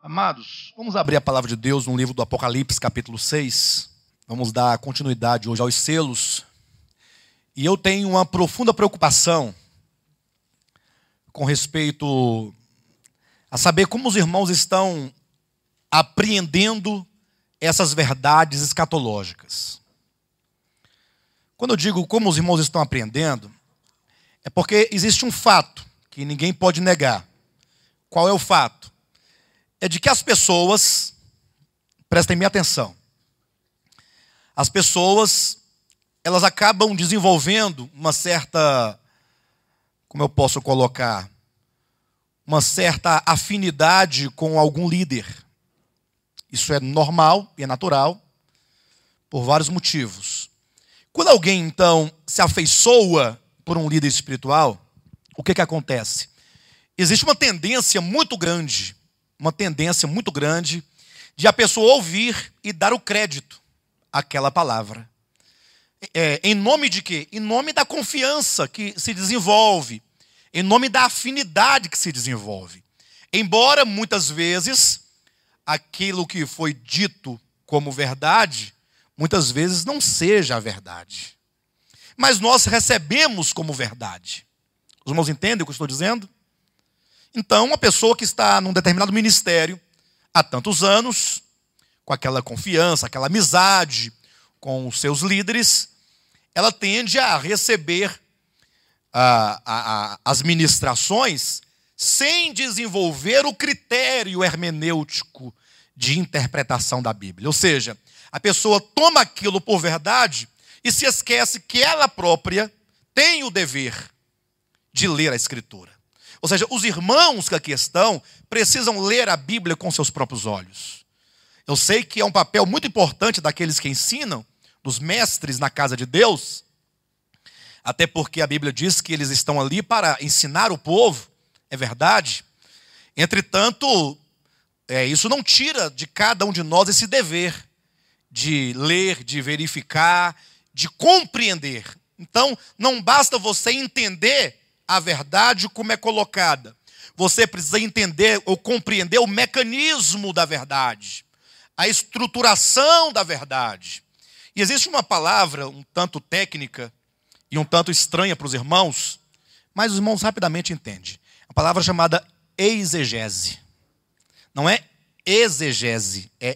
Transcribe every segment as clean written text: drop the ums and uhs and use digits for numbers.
Amados, vamos abrir a palavra de Deus no livro do Apocalipse, capítulo 6. Vamos dar continuidade hoje aos selos. E eu tenho uma profunda preocupação com respeito a saber como os irmãos estão apreendendo essas verdades escatológicas. Quando eu digo como os irmãos estão apreendendo, é porque existe um fato que ninguém pode negar. Qual é o fato? É de que as pessoas, prestem minha atenção, as pessoas, elas acabam desenvolvendo uma certa, como eu posso colocar, uma certa afinidade com algum líder. Isso é normal e é natural, por vários motivos. Quando alguém, então, se afeiçoa por um líder espiritual, o que acontece? Existe uma tendência muito grande de a pessoa ouvir e dar o crédito àquela palavra. Em nome de quê? Em nome da confiança que se desenvolve, em nome da afinidade que se desenvolve. Embora muitas vezes aquilo que foi dito como verdade, muitas vezes não seja a verdade. Mas nós recebemos como verdade. Os irmãos entendem o que eu estou dizendo? Então, uma pessoa que está num determinado ministério há tantos anos, com aquela confiança, aquela amizade com os seus líderes, ela tende a receber as ministrações sem desenvolver o critério hermenêutico de interpretação da Bíblia. Ou seja, a pessoa toma aquilo por verdade e se esquece que ela própria tem o dever de ler a Escritura. Ou seja, os irmãos que aqui estão precisam ler a Bíblia com seus próprios olhos. Eu sei que é um papel muito importante daqueles que ensinam, dos mestres na casa de Deus, até porque a Bíblia diz que eles estão ali para ensinar o povo, é verdade. Entretanto, isso não tira de cada um de nós esse dever de ler, de verificar, de compreender. Então, não basta você entender a verdade como é colocada. Você precisa entender ou compreender o mecanismo da verdade, a estruturação da verdade. E existe uma palavra um tanto técnica e um tanto estranha para os irmãos, mas os irmãos rapidamente entendem. A palavra chamada exegese. Não é exegese, é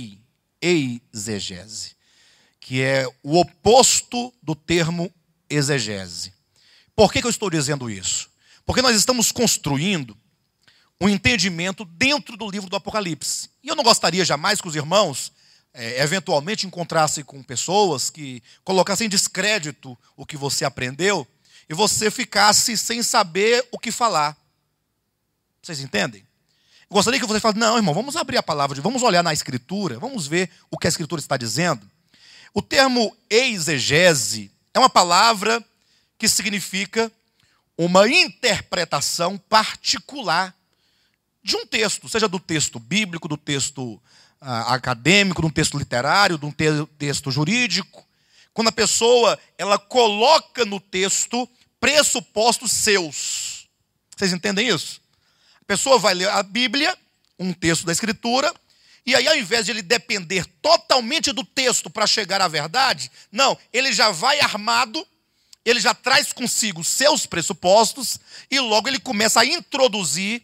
exegese, que é o oposto do termo exegese. Por que eu estou dizendo isso? Porque nós estamos construindo um entendimento dentro do livro do Apocalipse. E eu não gostaria jamais que os irmãos, eventualmente, encontrassem com pessoas que colocassem em descrédito o que você aprendeu e você ficasse sem saber o que falar. Vocês entendem? Eu gostaria que você falasse, não, irmão, vamos abrir a palavra, vamos olhar na Escritura, vamos ver o que a Escritura está dizendo. O termo exegese é uma palavra que significa uma interpretação particular de um texto, seja do texto bíblico, do texto acadêmico, de um texto literário, de um texto jurídico. Quando a pessoa ela coloca no texto pressupostos seus. Vocês entendem isso? A pessoa vai ler a Bíblia, um texto da Escritura, e aí ao invés de ele depender totalmente do texto para chegar à verdade, não, ele já vai armado, ele já traz consigo seus pressupostos e logo ele começa a introduzir,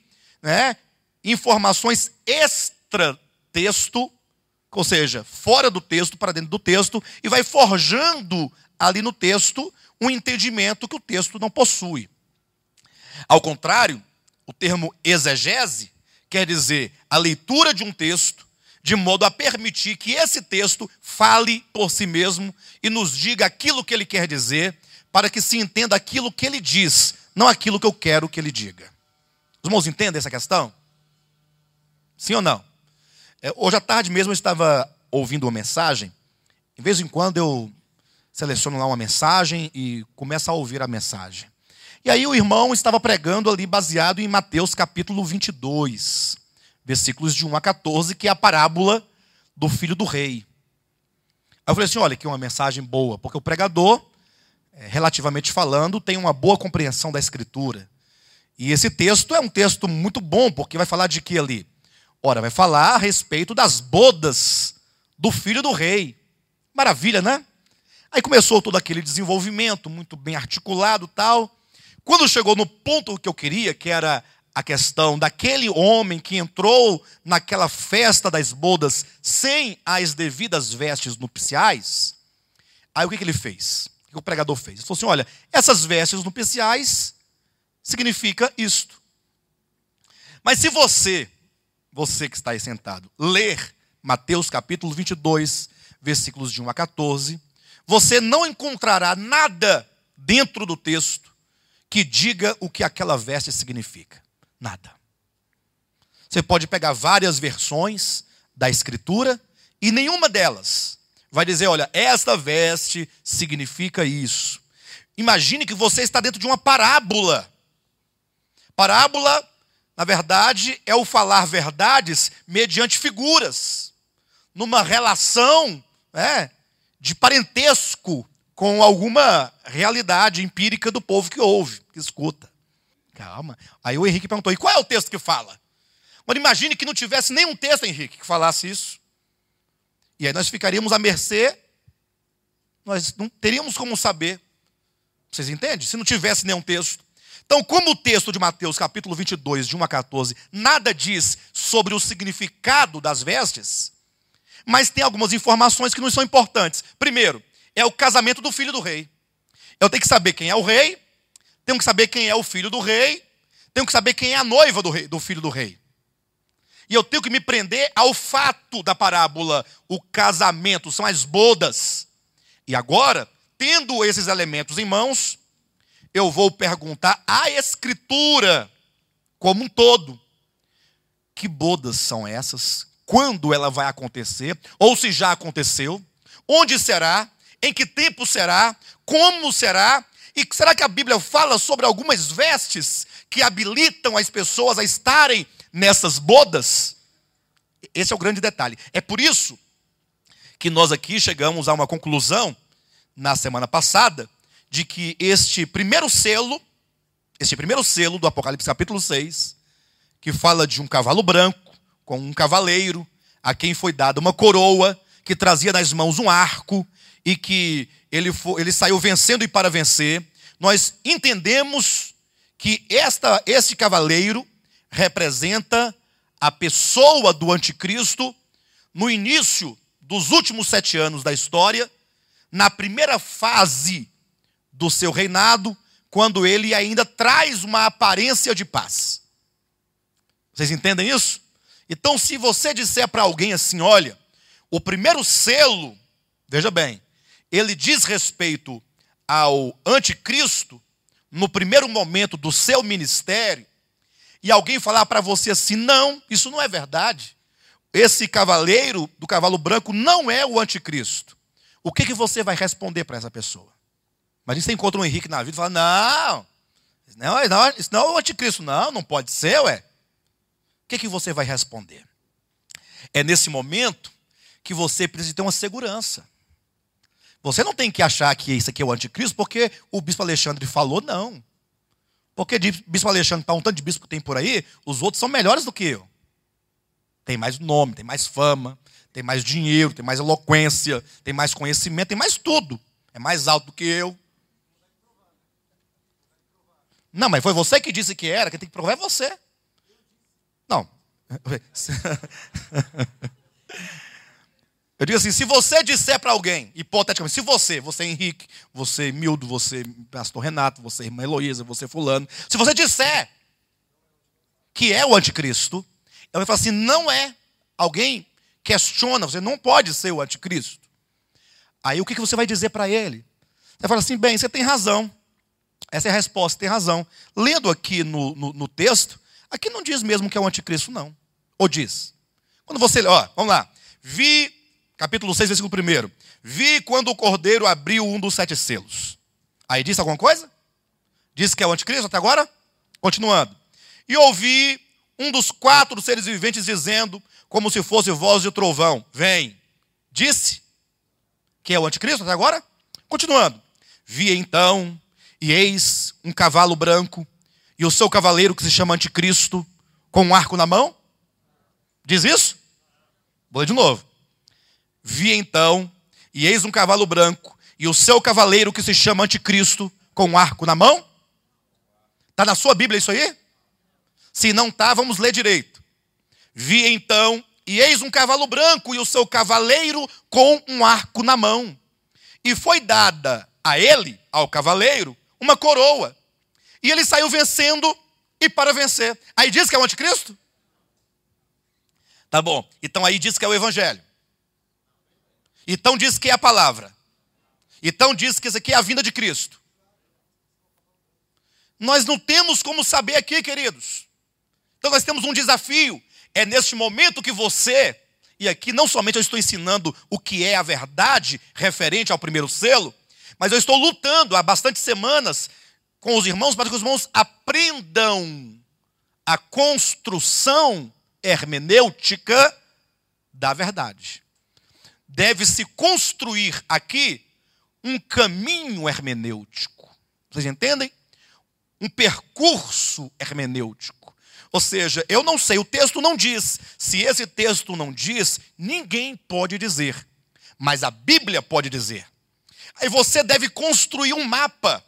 informações extra-texto, ou seja, fora do texto, para dentro do texto, e vai forjando ali no texto um entendimento que o texto não possui. Ao contrário, o termo exegese quer dizer a leitura de um texto de modo a permitir que esse texto fale por si mesmo e nos diga aquilo que ele quer dizer, para que se entenda aquilo que ele diz, não aquilo que eu quero que ele diga. Os irmãos entendem essa questão? Sim ou não? Hoje à tarde mesmo eu estava ouvindo uma mensagem. De vez em quando eu seleciono lá uma mensagem e começo a ouvir a mensagem. E aí o irmão estava pregando ali baseado em Mateus capítulo 22, versículos de 1 a 14, que é a parábola do filho do rei. Aí eu falei assim, olha, aqui é uma mensagem boa, porque o pregador, relativamente falando, tem uma boa compreensão da Escritura. E esse texto é um texto muito bom, porque vai falar de que ali? Ora, vai falar a respeito das bodas do filho do rei. Maravilha, né? Aí começou todo aquele desenvolvimento, muito bem articulado e tal. Quando chegou no ponto que eu queria, que era a questão daquele homem que entrou naquela festa das bodas sem as devidas vestes nupciais, aí o que ele fez? O que o pregador fez? Ele falou assim, olha, essas vestes nupciais significa isto. Mas se você que está aí sentado, ler Mateus capítulo 22, versículos de 1 a 14, você não encontrará nada dentro do texto que diga o que aquela veste significa. Nada. Você pode pegar várias versões da Escritura e nenhuma delas vai dizer, olha, esta veste significa isso. Imagine que você está dentro de uma parábola. Parábola, na verdade, é o falar verdades mediante figuras, numa relação de parentesco com alguma realidade empírica do povo que ouve, que escuta. Calma. Aí o Henrique perguntou, e qual é o texto que fala? Agora imagine que não tivesse nenhum texto, Henrique, que falasse isso. E aí nós ficaríamos à mercê, nós não teríamos como saber. Vocês entendem? Se não tivesse nenhum texto. Então, como o texto de Mateus, capítulo 22, de 1 a 14, nada diz sobre o significado das vestes, mas tem algumas informações que não são importantes. Primeiro, é o casamento do filho do rei. Eu tenho que saber quem é o rei, tenho que saber quem é o filho do rei, tenho que saber quem é a noiva do filho do rei. E eu tenho que me prender ao fato da parábola, o casamento, são as bodas. E agora, tendo esses elementos em mãos, eu vou perguntar à Escritura como um todo. Que bodas são essas? Quando ela vai acontecer? Ou se já aconteceu? Onde será? Em que tempo será? Como será? E será que a Bíblia fala sobre algumas vestes que habilitam as pessoas a estarem nessas bodas? Esse é o grande detalhe. É por isso que nós aqui chegamos a uma conclusão, na semana passada, de que este primeiro selo do Apocalipse capítulo 6, que fala de um cavalo branco, com um cavaleiro, a quem foi dada uma coroa, que trazia nas mãos um arco, e que ele saiu vencendo e para vencer, nós entendemos que este cavaleiro representa a pessoa do anticristo no início dos últimos 7 anos da história, na primeira fase do seu reinado, quando ele ainda traz uma aparência de paz. Vocês entendem isso? Então, se você disser para alguém assim, olha, o primeiro selo, veja bem, ele diz respeito ao anticristo no primeiro momento do seu ministério, e alguém falar para você assim, não, isso não é verdade. Esse cavaleiro do cavalo branco não é o anticristo. O que você vai responder para essa pessoa? Mas você encontra um Henrique na vida e fala, isso não é o anticristo. Não pode ser, ué. O que você vai responder? É nesse momento que você precisa ter uma segurança. Você não tem que achar que isso aqui é o anticristo porque o bispo Alexandre falou, não. Porque de bispo Alexandre, para um tanto de bispo que tem por aí, os outros são melhores do que eu. Tem mais nome, tem mais fama, tem mais dinheiro, tem mais eloquência, tem mais conhecimento, tem mais tudo. É mais alto do que eu. Não, mas foi você que disse que era, quem tem que provar é você. Não. Eu digo assim, se você disser para alguém, hipoteticamente, se você Henrique, você Mildo, você pastor Renato, você irmã Heloísa, você fulano, se você disser que é o anticristo, eu vou falar assim, não é. Alguém questiona, você não pode ser o anticristo. Aí o que você vai dizer para ele? Você fala assim, bem, você tem razão. Essa é a resposta, tem razão. Lendo aqui no texto, aqui não diz mesmo que é o anticristo, não. Ou diz? Quando você, vamos lá. Capítulo 6, versículo 1. Vi quando o cordeiro abriu um dos 7 selos. Aí disse alguma coisa? Disse que é o anticristo até agora? Continuando. E ouvi um dos 4 seres viventes dizendo, como se fosse voz de trovão, vem. Disse que é o anticristo até agora? Continuando. Vi então, e eis um cavalo branco, e o seu cavaleiro que se chama anticristo, com um arco na mão. Diz isso? Vou ler de novo. Vi então, e eis um cavalo branco, e o seu cavaleiro que se chama Anticristo, com um arco na mão. Está na sua Bíblia isso aí? Se não está, vamos ler direito. Vi então, e eis um cavalo branco, e o seu cavaleiro com um arco na mão. E foi dada a ele, ao cavaleiro, uma coroa. E ele saiu vencendo e para vencer. Aí diz que é o anticristo? Tá bom. Então aí diz que é o evangelho. Então diz que é a palavra. Então diz que isso aqui é a vinda de Cristo. Nós não temos como saber aqui, queridos. Então nós temos um desafio. É neste momento que você, e aqui não somente eu estou ensinando o que é a verdade referente ao primeiro selo, mas eu estou lutando há bastante semanas com os irmãos para que os irmãos aprendam a construção hermenêutica da verdade. Deve-se construir aqui um caminho hermenêutico. Vocês entendem? Um percurso hermenêutico. Ou seja, eu não sei, o texto não diz. Se esse texto não diz, ninguém pode dizer. Mas a Bíblia pode dizer. Aí você deve construir um mapa.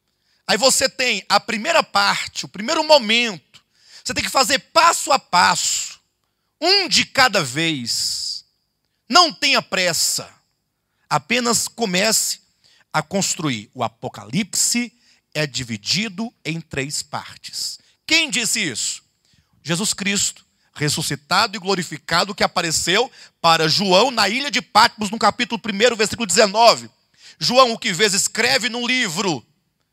Aí você tem a primeira parte, o primeiro momento. Você tem que fazer passo a passo. Um de cada vez. Não tenha pressa. Apenas comece a construir. O Apocalipse é dividido em 3 partes. Quem disse isso? Jesus Cristo, ressuscitado e glorificado, que apareceu para João na ilha de Patmos, no capítulo 1, versículo 19. João, o que vês, escreve num livro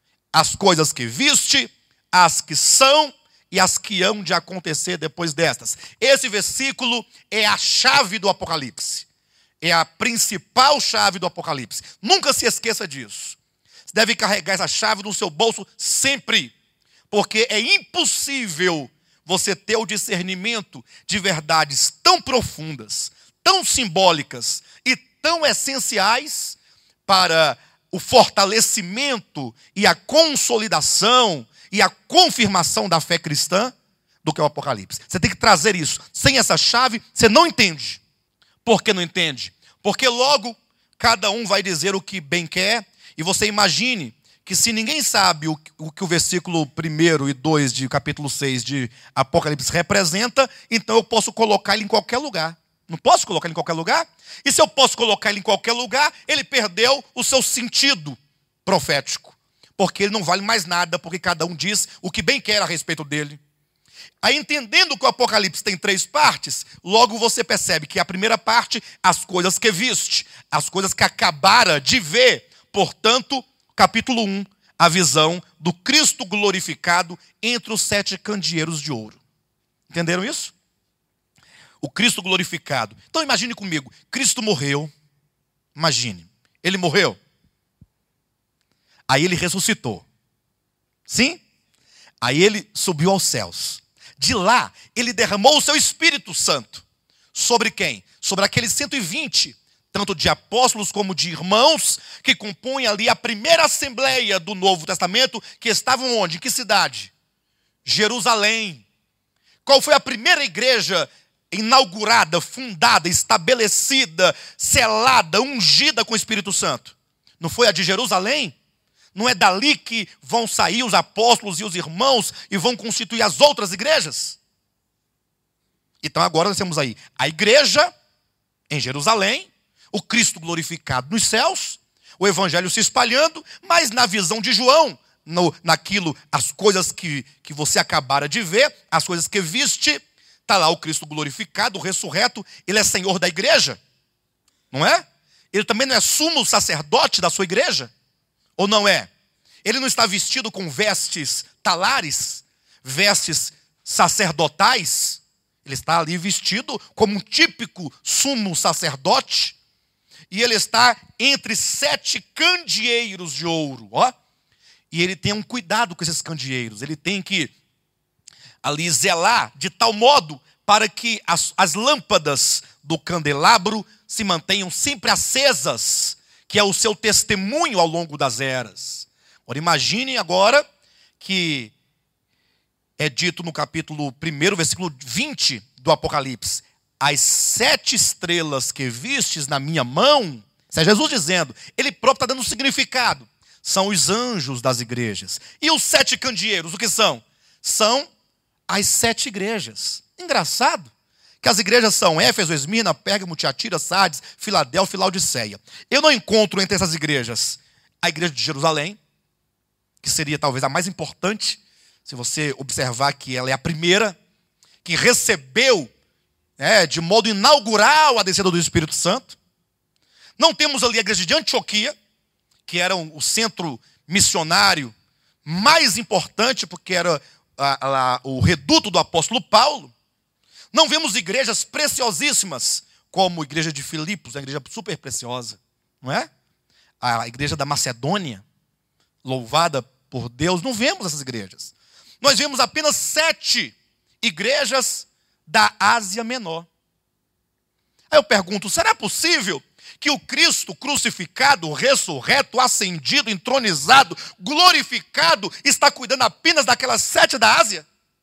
as coisas que viste, as que são e as que hão de acontecer depois destas. Esse versículo é a chave do Apocalipse. É a principal chave do Apocalipse. Nunca se esqueça disso. Você deve carregar essa chave no seu bolso sempre. Porque é impossível você ter o discernimento de verdades tão profundas, tão simbólicas e tão essenciais para o fortalecimento e a consolidação e a confirmação da fé cristã do que é o Apocalipse. Você tem que trazer isso. Sem essa chave, você não entende. Por que não entende? Porque logo cada um vai dizer o que bem quer, e você imagine que se ninguém sabe o que o versículo 1 e 2 de capítulo 6 de Apocalipse representa, então eu posso colocar ele em qualquer lugar. Não posso colocar ele em qualquer lugar? E se eu posso colocar ele em qualquer lugar, ele perdeu o seu sentido profético. Porque ele não vale mais nada, porque cada um diz o que bem quer a respeito dele. Aí, entendendo que o Apocalipse tem 3 partes, logo você percebe que a primeira parte, as coisas que viste, as coisas que acabara de ver. Portanto, capítulo 1, a visão do Cristo glorificado entre os 7 candeeiros de ouro. Entenderam isso? O Cristo glorificado. Então imagine comigo, Cristo morreu. Imagine, ele morreu. Aí ele ressuscitou. Sim? Aí ele subiu aos céus. De lá, ele derramou o seu Espírito Santo. Sobre quem? Sobre aqueles 120, tanto de apóstolos como de irmãos, que compõem ali a primeira assembleia do Novo Testamento, que estavam onde? Em que cidade? Jerusalém. Qual foi a primeira igreja inaugurada, fundada, estabelecida, selada, ungida com o Espírito Santo? Não foi a de Jerusalém? Não é dali que vão sair os apóstolos e os irmãos e vão constituir as outras igrejas? Então agora nós temos aí a igreja em Jerusalém, o Cristo glorificado nos céus, o evangelho se espalhando, mas na visão de João, naquilo, as coisas que você acabara de ver, as coisas que viste, está lá o Cristo glorificado, o ressurreto, ele é Senhor da igreja, não é? Ele também não é sumo sacerdote da sua igreja? Ou não é? Ele não está vestido com vestes talares, vestes sacerdotais? Ele está ali vestido como um típico sumo sacerdote. E ele está entre 7 candeeiros de ouro. Ó. E ele tem um cuidado com esses candeeiros. Ele tem que ali zelar de tal modo para que as lâmpadas do candelabro se mantenham sempre acesas, que é o seu testemunho ao longo das eras. Ora, imaginem agora que é dito no capítulo 1, versículo 20 do Apocalipse. as 7 estrelas que vistes na minha mão, isso é Jesus dizendo, ele próprio está dando um significado. São os anjos das igrejas. E os 7 candeeiros, o que são? São as 7 igrejas. Engraçado que as igrejas são Éfeso, Esmirna, Pérgamo, Tiatira, Sardes, Filadélfia e Laodiceia. Eu não encontro entre essas igrejas a igreja de Jerusalém, que seria talvez a mais importante, se você observar que ela é a primeira que recebeu de modo inaugural a descida do Espírito Santo. Não temos ali a igreja de Antioquia, que era o centro missionário mais importante, porque era o reduto do apóstolo Paulo. Não vemos igrejas preciosíssimas, como a igreja de Filipos, uma igreja super preciosa, não é? A igreja da Macedônia, louvada por Deus, não vemos essas igrejas. Nós vemos apenas 7 igrejas da Ásia Menor. Aí eu pergunto, será possível que o Cristo crucificado, ressurreto, ascendido, entronizado, glorificado, está cuidando apenas daquelas 7 da Ásia?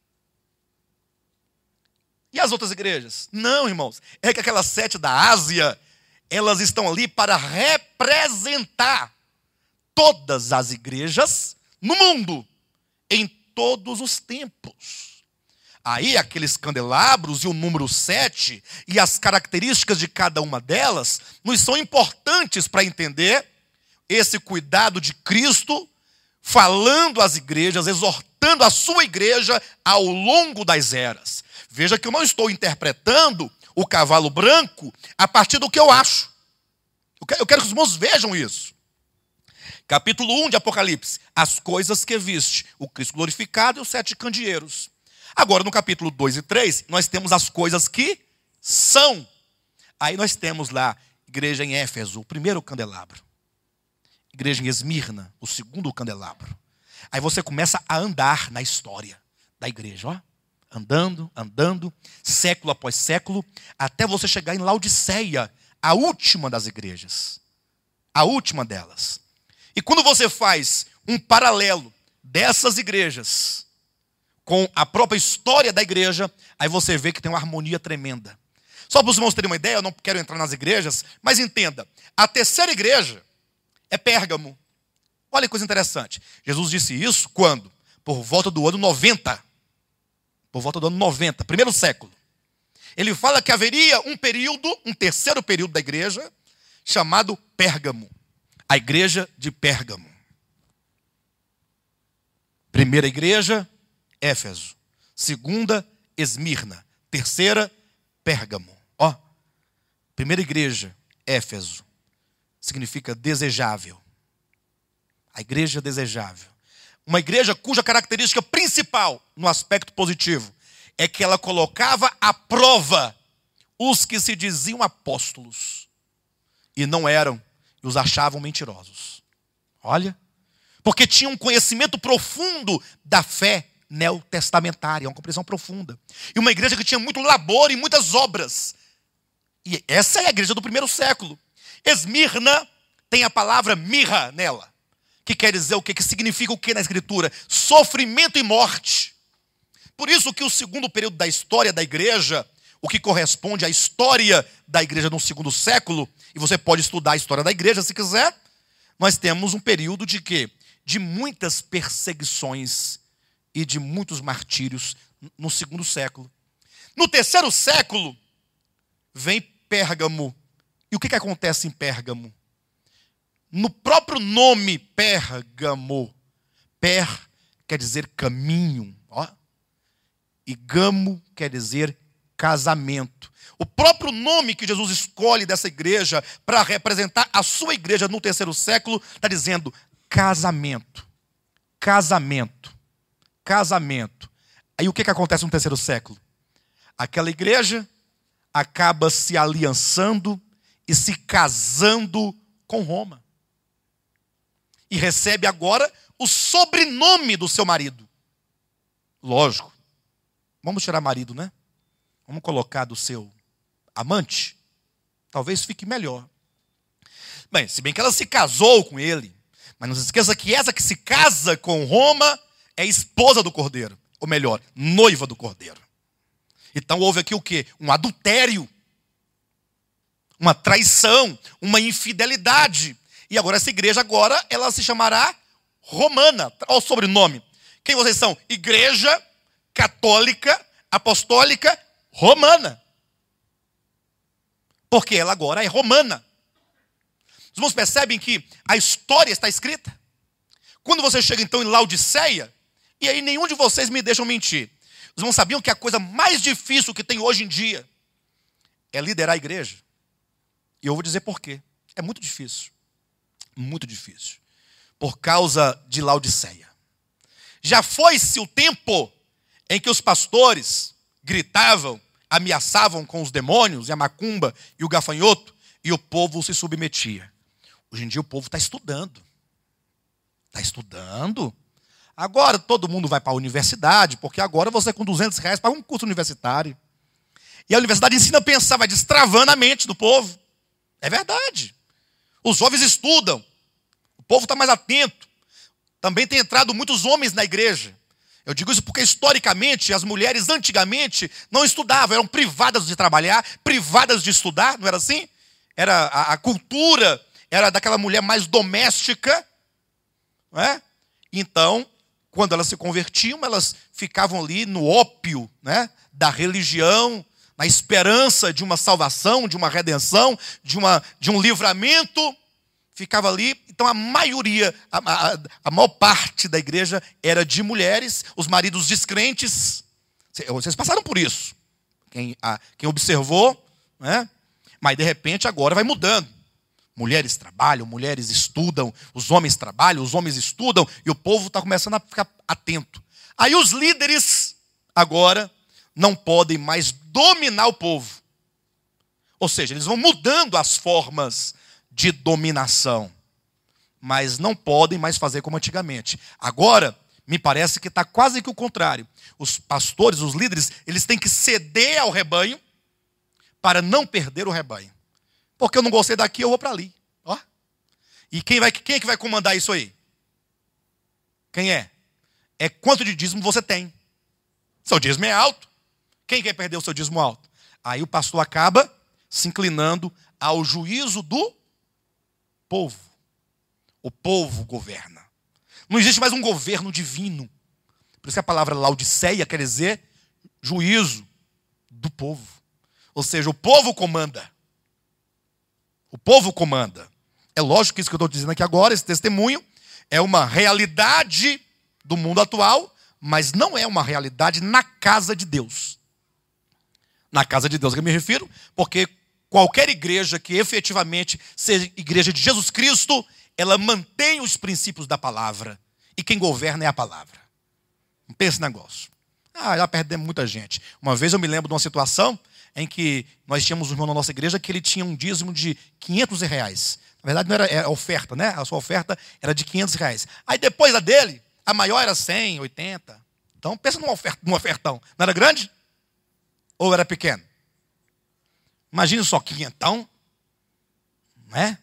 E as outras igrejas? Não, irmãos, é que aquelas 7 da Ásia, elas estão ali para representar todas as igrejas no mundo, em todos os tempos. Aí aqueles candelabros e o número 7 e as características de cada uma delas nos são importantes para entender esse cuidado de Cristo falando às igrejas, exortando a sua igreja ao longo das eras. Veja que eu não estou interpretando o cavalo branco a partir do que eu acho. Eu quero que os irmãos vejam isso. Capítulo 1 de Apocalipse. As coisas que viste, o Cristo glorificado e os 7 candeeiros. Agora, no capítulo 2 e 3, nós temos as coisas que são. Aí nós temos lá, igreja em Éfeso, o primeiro candelabro. Igreja em Esmirna, o segundo candelabro. Aí você começa a andar na história da igreja, ó. Andando, século após século, até você chegar em Laodiceia, a última das igrejas. A última delas. E quando você faz um paralelo dessas igrejas com a própria história da igreja, aí você vê que tem uma harmonia tremenda. Só para os irmãos terem uma ideia, eu não quero entrar nas igrejas, mas entenda, a terceira igreja é Pérgamo. Olha que coisa interessante. Jesus disse isso quando? Por volta do ano 90. Por volta do ano 90, primeiro século. Ele fala que haveria um terceiro período da igreja, chamado Pérgamo. A igreja de Pérgamo. Primeira igreja, Éfeso. Segunda, Esmirna. Terceira, Pérgamo. Ó, primeira igreja, Éfeso. Significa desejável. A igreja desejável. Uma igreja cuja característica principal, no aspecto positivo, é que ela colocava à prova os que se diziam apóstolos. E não eram, e os achavam mentirosos. Olha, porque tinham um conhecimento profundo da fé neotestamentária, uma compreensão profunda. E uma igreja que tinha muito labor e muitas obras. E essa é a igreja do primeiro século. Esmirna tem a palavra mirra nela, que quer dizer o quê? Que significa o que na escritura? Sofrimento e morte. Por isso que o segundo período da história da igreja, o que corresponde à história da igreja no segundo século, e você pode estudar a história da igreja se quiser, nós temos um período de quê? De muitas perseguições e de muitos martírios no segundo século. No terceiro século, vem Pérgamo. E o que acontece em Pérgamo? No próprio nome Pérgamo, per quer dizer caminho, ó, e gamo quer dizer casamento. O próprio nome que Jesus escolhe dessa igreja para representar a sua igreja no terceiro século está dizendo casamento, casamento, casamento. Aí o que acontece no terceiro século? Aquela igreja acaba se aliançando e se casando com Roma. E recebe agora o sobrenome do seu marido. Lógico. Vamos tirar marido, né? Vamos colocar do seu amante. Talvez fique melhor. Bem, se bem que ela se casou com ele. Mas não se esqueça que essa que se casa com Roma é esposa do Cordeiro. Ou melhor, noiva do Cordeiro. Então houve aqui o quê? Um adultério, uma traição, uma infidelidade. E agora essa igreja ela se chamará romana. Olha o sobrenome. Quem vocês são? Igreja Católica Apostólica Romana. Porque ela agora é romana. Os irmãos percebem que a história está escrita? Quando você chega então em Laodiceia, e aí nenhum de vocês me deixam mentir, os irmãos sabiam que a coisa mais difícil que tem hoje em dia é liderar a igreja? E eu vou dizer por quê. É muito difícil. Muito difícil. Por causa de Laodiceia. Já foi-se o tempo em que os pastores gritavam, ameaçavam com os demônios, e a macumba e o gafanhoto, e o povo se submetia. Hoje em dia o povo está estudando. Está estudando. Agora todo mundo vai para a universidade, porque agora você com R$200 paga um curso universitário. E a universidade ensina a pensar, vai destravando a mente do povo. É verdade. Os jovens estudam. O povo está mais atento. Também tem entrado muitos homens na igreja. Eu digo isso porque, historicamente, as mulheres antigamente não estudavam. Eram privadas de trabalhar, privadas de estudar. Não era assim? Era a cultura era daquela mulher mais doméstica. Não é? Então, quando elas se convertiam, elas ficavam ali no ópio, né, da religião, na esperança de uma salvação, de uma redenção, de um livramento, ficava ali. Então a maioria, a maior parte da igreja era de mulheres, os maridos descrentes. Vocês passaram por isso, quem observou, né? Mas de repente agora vai mudando. Mulheres trabalham, mulheres estudam, os homens trabalham, os homens estudam, e o povo está começando a ficar atento. Aí os líderes agora não podem mais dominar o povo. Ou seja, eles vão mudando as formas de dominação, mas não podem mais fazer como antigamente. Agora, me parece que está quase que o contrário. Os pastores, os líderes, eles têm que ceder ao rebanho para não perder o rebanho. Porque eu não gostei daqui, eu vou para ali. Ó. E quem é que vai comandar isso aí? Quem é? É quanto de dízimo você tem. Seu dízimo é alto. Quem quer perder o seu dízimo alto? Aí o pastor acaba se inclinando ao juízo do povo. O povo governa. Não existe mais um governo divino. Por isso que a palavra Laodiceia quer dizer juízo do povo. Ou seja, o povo comanda. O povo comanda. É lógico que isso que eu estou dizendo aqui agora, esse testemunho, é uma realidade do mundo atual, mas não é uma realidade na casa de Deus. Na casa de Deus que eu me refiro, porque qualquer igreja que efetivamente seja igreja de Jesus Cristo, ela mantém os princípios da palavra. E quem governa é a palavra. Não pense nesse negócio. Já perdemos muita gente. Uma vez eu me lembro de uma situação em que nós tínhamos um irmão na nossa igreja que ele tinha um dízimo de R$500. Na verdade não era oferta, né? A sua oferta era de R$500. Aí depois da dele, a maior era 100, 80. Então pensa num ofertão. Não era grande? Ou era pequeno? Imagine só, quinhentão. Né?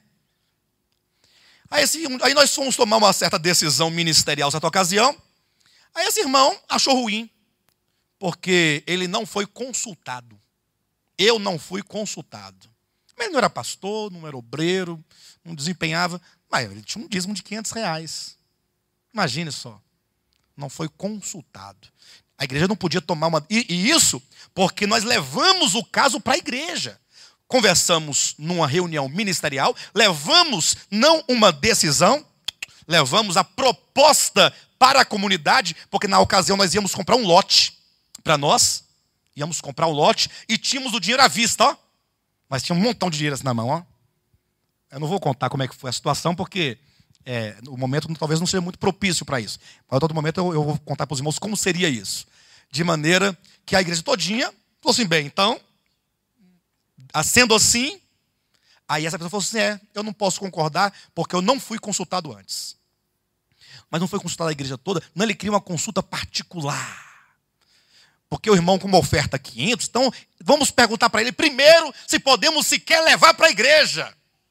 Aí nós fomos tomar uma certa decisão ministerial, certa ocasião. Aí esse irmão achou ruim, porque ele não foi consultado. Eu não fui consultado. Mas ele não era pastor, não era obreiro, não desempenhava. Mas ele tinha um dízimo de R$500. Imagine só. Não foi consultado. A igreja não podia tomar uma... E isso porque nós levamos o caso para a igreja. Conversamos numa reunião ministerial, levamos não uma decisão, levamos a proposta para a comunidade, porque na ocasião nós íamos comprar um lote para nós, íamos comprar um lote e tínhamos o dinheiro à vista, ó. Mas tinha um montão de dinheiro assim na mão, ó. Eu não vou contar como é que foi a situação, porque o momento talvez não seja muito propício para isso. Mas em todo momento eu vou contar para os irmãos como seria isso. De maneira que a igreja todinha falou assim, bem, então, sendo assim, aí essa pessoa falou assim, eu não posso concordar, porque eu não fui consultado antes. Mas não foi consultado a igreja toda, não, ele queria uma consulta particular. Porque o irmão com uma oferta 500, então vamos perguntar para ele primeiro se podemos sequer levar para a igreja.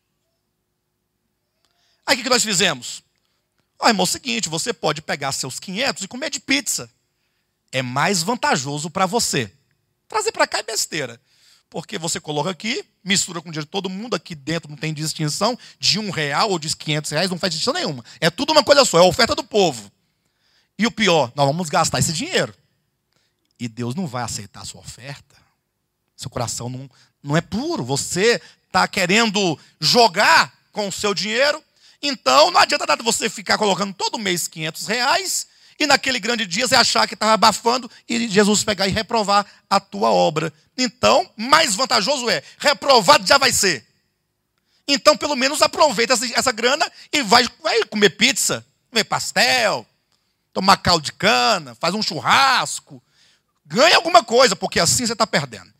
Aí o que nós fizemos? Irmão, é o seguinte, você pode pegar seus 500 e comer de pizza. É mais vantajoso para você. Trazer para cá é besteira. Porque você coloca aqui, mistura com o dinheiro de todo mundo, aqui dentro não tem distinção de R$1 ou de R$500, não faz distinção nenhuma. É tudo uma coisa só, é a oferta do povo. E o pior, nós vamos gastar esse dinheiro. E Deus não vai aceitar a sua oferta. Seu coração não é puro. Você está querendo jogar com o seu dinheiro. Então não adianta nada você ficar colocando todo mês R$500 e naquele grande dia você achar que estava abafando e Jesus pegar e reprovar a tua obra. Então, mais vantajoso é, reprovado já vai ser. Então, pelo menos aproveita essa grana e vai comer pizza, comer pastel, tomar caldo de cana, faz um churrasco. Ganha alguma coisa, porque assim você está perdendo.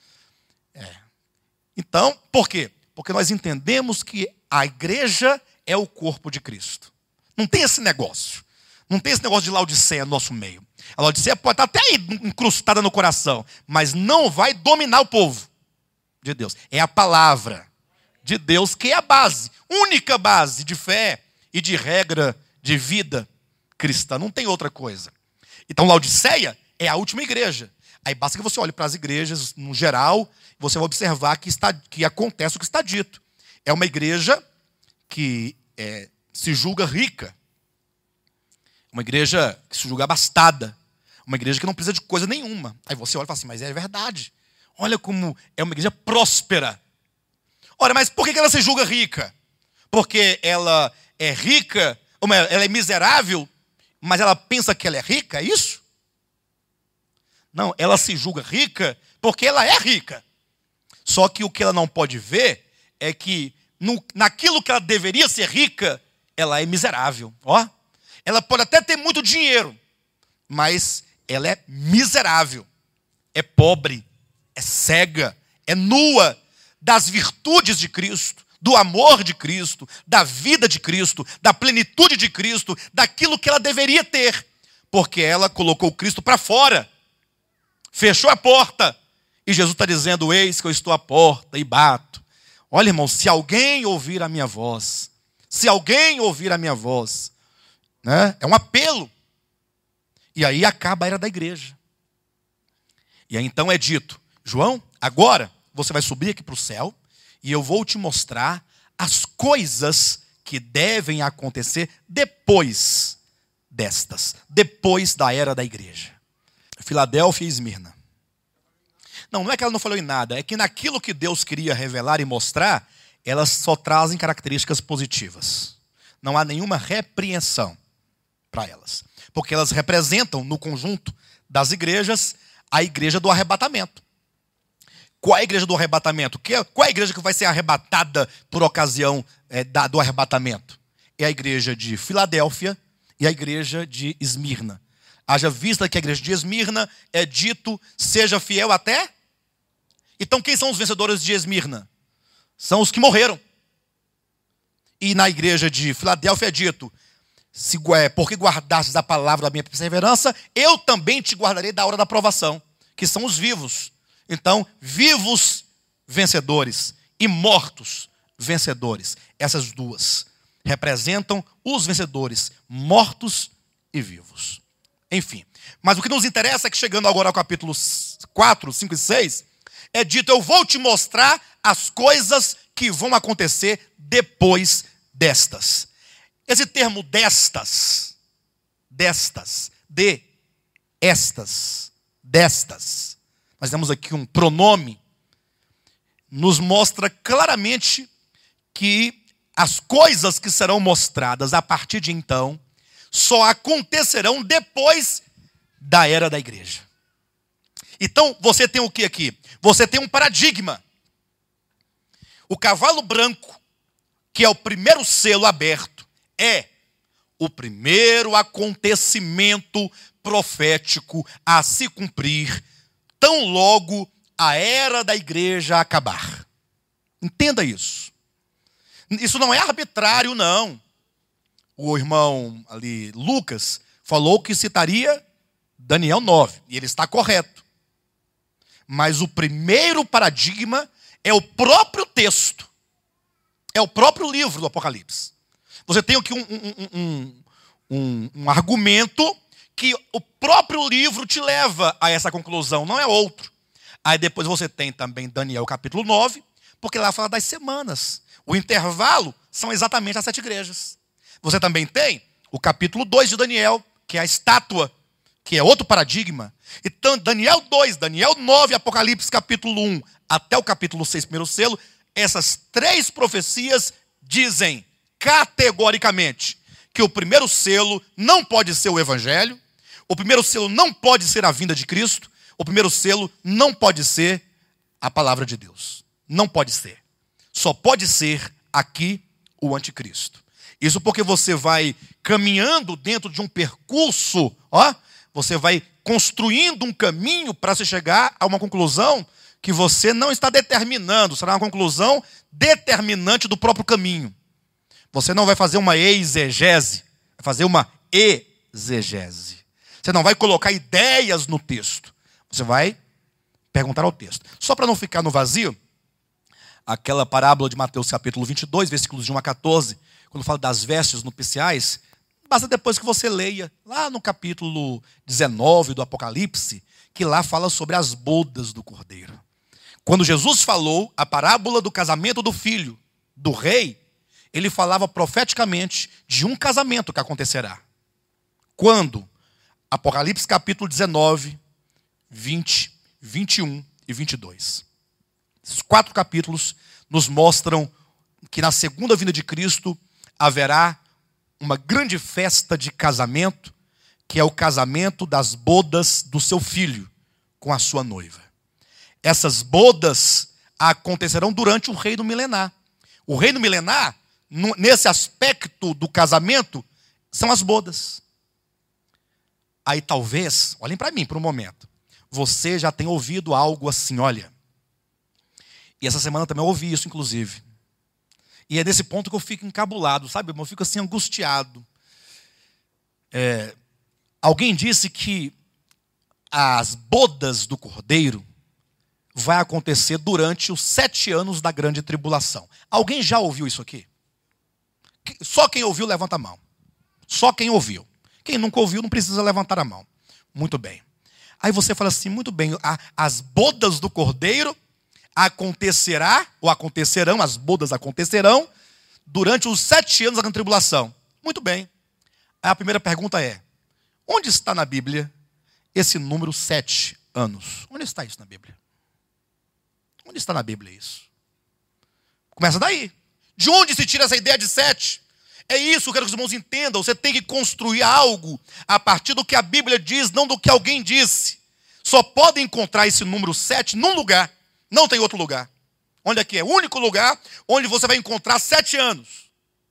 Então, por quê? Porque nós entendemos que a igreja é o corpo de Cristo. Não tem esse negócio. Não tem esse negócio de Laodiceia no nosso meio. A Laodiceia pode estar até aí incrustada no coração, mas não vai dominar o povo de Deus. É a palavra de Deus que é a base, única base de fé e de regra de vida cristã. Não tem outra coisa. Então, Laodiceia é a última igreja. Aí basta que você olhe para as igrejas no geral, você vai observar que acontece o que está dito. É uma igreja que se julga rica. Uma igreja que se julga abastada. Uma igreja que não precisa de coisa nenhuma. Aí você olha e fala assim, mas é verdade. Olha como é uma igreja próspera. Ora, mas por que ela se julga rica? Porque ela é rica, ela é miserável, mas ela pensa que ela é rica, é isso? Não, ela se julga rica porque ela é rica. Só que o que ela não pode ver é que naquilo que ela deveria ser rica, ela é miserável. Ó, ela pode até ter muito dinheiro, mas ela é miserável, é pobre, é cega, é nua das virtudes de Cristo, do amor de Cristo, da vida de Cristo, da plenitude de Cristo, daquilo que ela deveria ter, porque ela colocou Cristo para fora, fechou a porta, e Jesus está dizendo, eis que eu estou à porta e bato. Olha, irmão, se alguém ouvir a minha voz, né, é um apelo. E aí acaba a era da igreja. E aí então é dito, João, agora você vai subir aqui para o céu e eu vou te mostrar as coisas que devem acontecer depois da era da igreja. Filadélfia e Esmirna. Não é que ela não falou em nada, é que naquilo que Deus queria revelar e mostrar, elas só trazem características positivas. Não há nenhuma repreensão para elas. Porque elas representam, no conjunto das igrejas, a igreja do arrebatamento. Qual é a igreja do arrebatamento? Qual é a igreja que vai ser arrebatada por ocasião do arrebatamento? É a igreja de Filadélfia e a igreja de Esmirna. Haja vista que a igreja de Esmirna é dito, seja fiel até... Então quem são os vencedores de Esmirna? São os que morreram. E na igreja de Filadélfia é dito, porque guardastes a palavra da minha perseverança, eu também te guardarei da hora da provação, que são os vivos. Então, vivos vencedores e mortos vencedores. Essas duas representam os vencedores, mortos e vivos. Enfim, mas o que nos interessa é que chegando agora ao capítulo 4, 5 e 6, é dito, eu vou te mostrar as coisas que vão acontecer depois destas. Esse termo destas, nós temos aqui um pronome, nos mostra claramente que as coisas que serão mostradas a partir de então, só acontecerão depois da era da igreja. Então, você tem o que aqui? Você tem um paradigma. O cavalo branco, que é o primeiro selo aberto, é o primeiro acontecimento profético a se cumprir, tão logo a era da igreja acabar. Entenda isso. Isso não é arbitrário, não. O irmão ali, Lucas, falou que citaria Daniel 9, e ele está correto. Mas o primeiro paradigma é o próprio texto. É o próprio livro do Apocalipse. Você tem aqui um argumento que o próprio livro te leva a essa conclusão, não é outro. Aí depois você tem também Daniel capítulo 9, porque lá fala das semanas. O intervalo são exatamente as 7 igrejas. Você também tem o capítulo 2 de Daniel, que é a estátua, que é outro paradigma. Então, Daniel 2, Daniel 9, Apocalipse capítulo 1, até o capítulo 6, primeiro selo, essas 3 profecias dizem categoricamente que o primeiro selo não pode ser o evangelho, o primeiro selo não pode ser a vinda de Cristo, o primeiro selo não pode ser a palavra de Deus. Não pode ser. Só pode ser aqui o anticristo. Isso porque você vai caminhando dentro de um percurso, você vai construindo um caminho para se chegar a uma conclusão que você não está determinando, será uma conclusão determinante do próprio caminho. Você não vai fazer uma exegese, vai fazer uma exegese. Você não vai colocar ideias no texto. Você vai perguntar ao texto. Só para não ficar no vazio, aquela parábola de Mateus capítulo 22, versículos de 1 a 14, quando fala das vestes nupciais, basta depois que você leia, lá no capítulo 19 do Apocalipse, que lá fala sobre as bodas do Cordeiro. Quando Jesus falou a parábola do casamento do filho do rei, ele falava profeticamente de um casamento que acontecerá. Quando? Apocalipse capítulo 19, 20, 21 e 22. Esses 4 capítulos nos mostram que na segunda vinda de Cristo haverá uma grande festa de casamento, que é o casamento das bodas do seu filho com a sua noiva. Essas bodas acontecerão durante o reino milenar. O reino milenar, nesse aspecto do casamento, são as bodas. Aí talvez, olhem para mim por um momento, você já tem ouvido algo assim, olha. E essa semana também eu ouvi isso, inclusive. E é nesse ponto que eu fico encabulado, sabe? Eu fico assim angustiado. Alguém disse que as bodas do Cordeiro vai acontecer durante os 7 anos da grande tribulação. Alguém já ouviu isso aqui? Só quem ouviu, levanta a mão. Só quem ouviu. Quem nunca ouviu não precisa levantar a mão. Muito bem. Aí você fala assim, muito bem, as bodas do Cordeiro acontecerão, as bodas acontecerão durante os 7 anos da grande tribulação. Muito bem. Aí a primeira pergunta é, onde está na Bíblia esse número 7 anos? Onde está isso na Bíblia? Onde está na Bíblia isso? Começa daí. De onde se tira essa ideia de 7? É isso que eu quero que os irmãos entendam. Você tem que construir algo a partir do que a Bíblia diz, não do que alguém disse. Só pode encontrar esse número 7 num lugar. Não tem outro lugar. Onde é que é? O único lugar onde você vai encontrar 7 anos.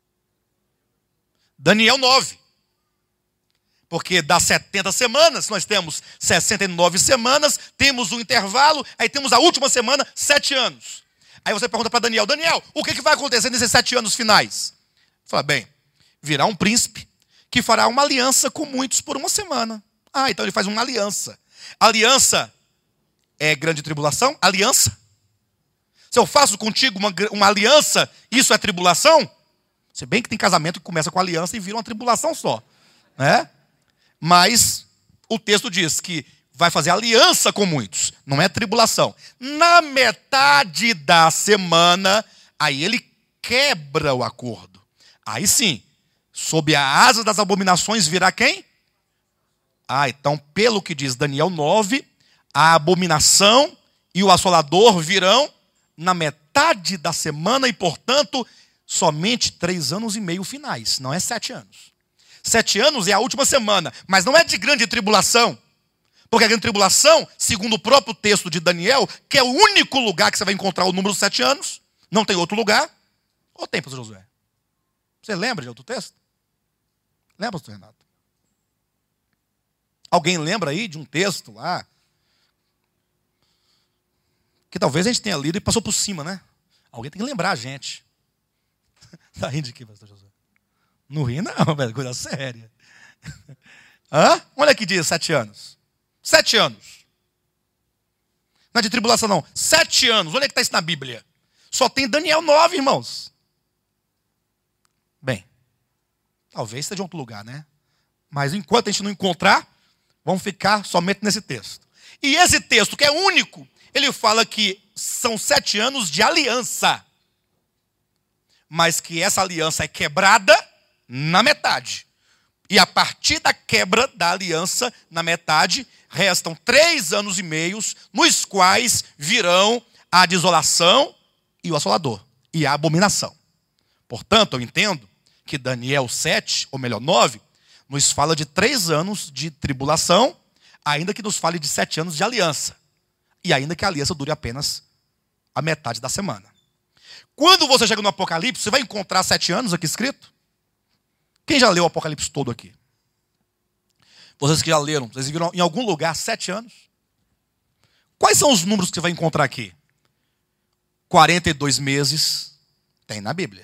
Daniel 9. Porque das 70 semanas, nós temos 69 semanas, temos um intervalo, aí temos a última semana, 7 anos. Aí você pergunta para Daniel, o que vai acontecer nesses 7 anos finais? Fala, bem, virá um príncipe que fará uma aliança com muitos por uma semana. Então ele faz uma aliança. Aliança é grande tribulação? Aliança? Se eu faço contigo uma aliança, isso é tribulação? Se bem que tem casamento que começa com aliança e vira uma tribulação só. Né? Mas o texto diz que vai fazer aliança com muitos. Não é tribulação. Na metade da semana, aí ele quebra o acordo. Aí sim, sob a asa das abominações virá quem? Então, pelo que diz Daniel 9, a abominação e o assolador virão na metade da semana e, portanto, somente 3 anos e meio finais, não é 7 anos. 7 anos é a última semana, mas não é de grande tribulação. Porque a grande tribulação, segundo o próprio texto de Daniel, que é o único lugar que você vai encontrar o número 7 anos, não tem outro lugar. Ou tem, pastor Josué? Você lembra de outro texto? Lembra, pastor Renato? Alguém lembra aí de um texto lá? Que talvez a gente tenha lido e passou por cima, né? Alguém tem que lembrar a gente. Está rindo de quê, pastor Josué? Não ri não, velho, coisa séria. Olha aqui diz 7 anos. 7 anos. Não é de tribulação não. 7 anos. Olha que está isso na Bíblia. Só tem Daniel 9, irmãos. Bem, talvez esteja em outro lugar, né? Mas enquanto a gente não encontrar, vamos ficar somente nesse texto. E esse texto, que é único, ele fala que são 7 anos de aliança, mas que essa aliança é quebrada na metade. E a partir da quebra da aliança na metade, restam 3 anos e meio, nos quais virão a desolação e o assolador, e a abominação. Portanto, eu entendo que Daniel 7, ou melhor, 9, nos fala de 3 anos de tribulação, ainda que nos fale de 7 anos de aliança. E ainda que a aliança dure apenas a metade da semana. Quando você chega no Apocalipse, você vai encontrar 7 anos aqui escrito? Quem já leu o Apocalipse todo aqui? Vocês que já leram, vocês viram em algum lugar 7 anos? Quais são os números que você vai encontrar aqui? 42 meses, tem na Bíblia.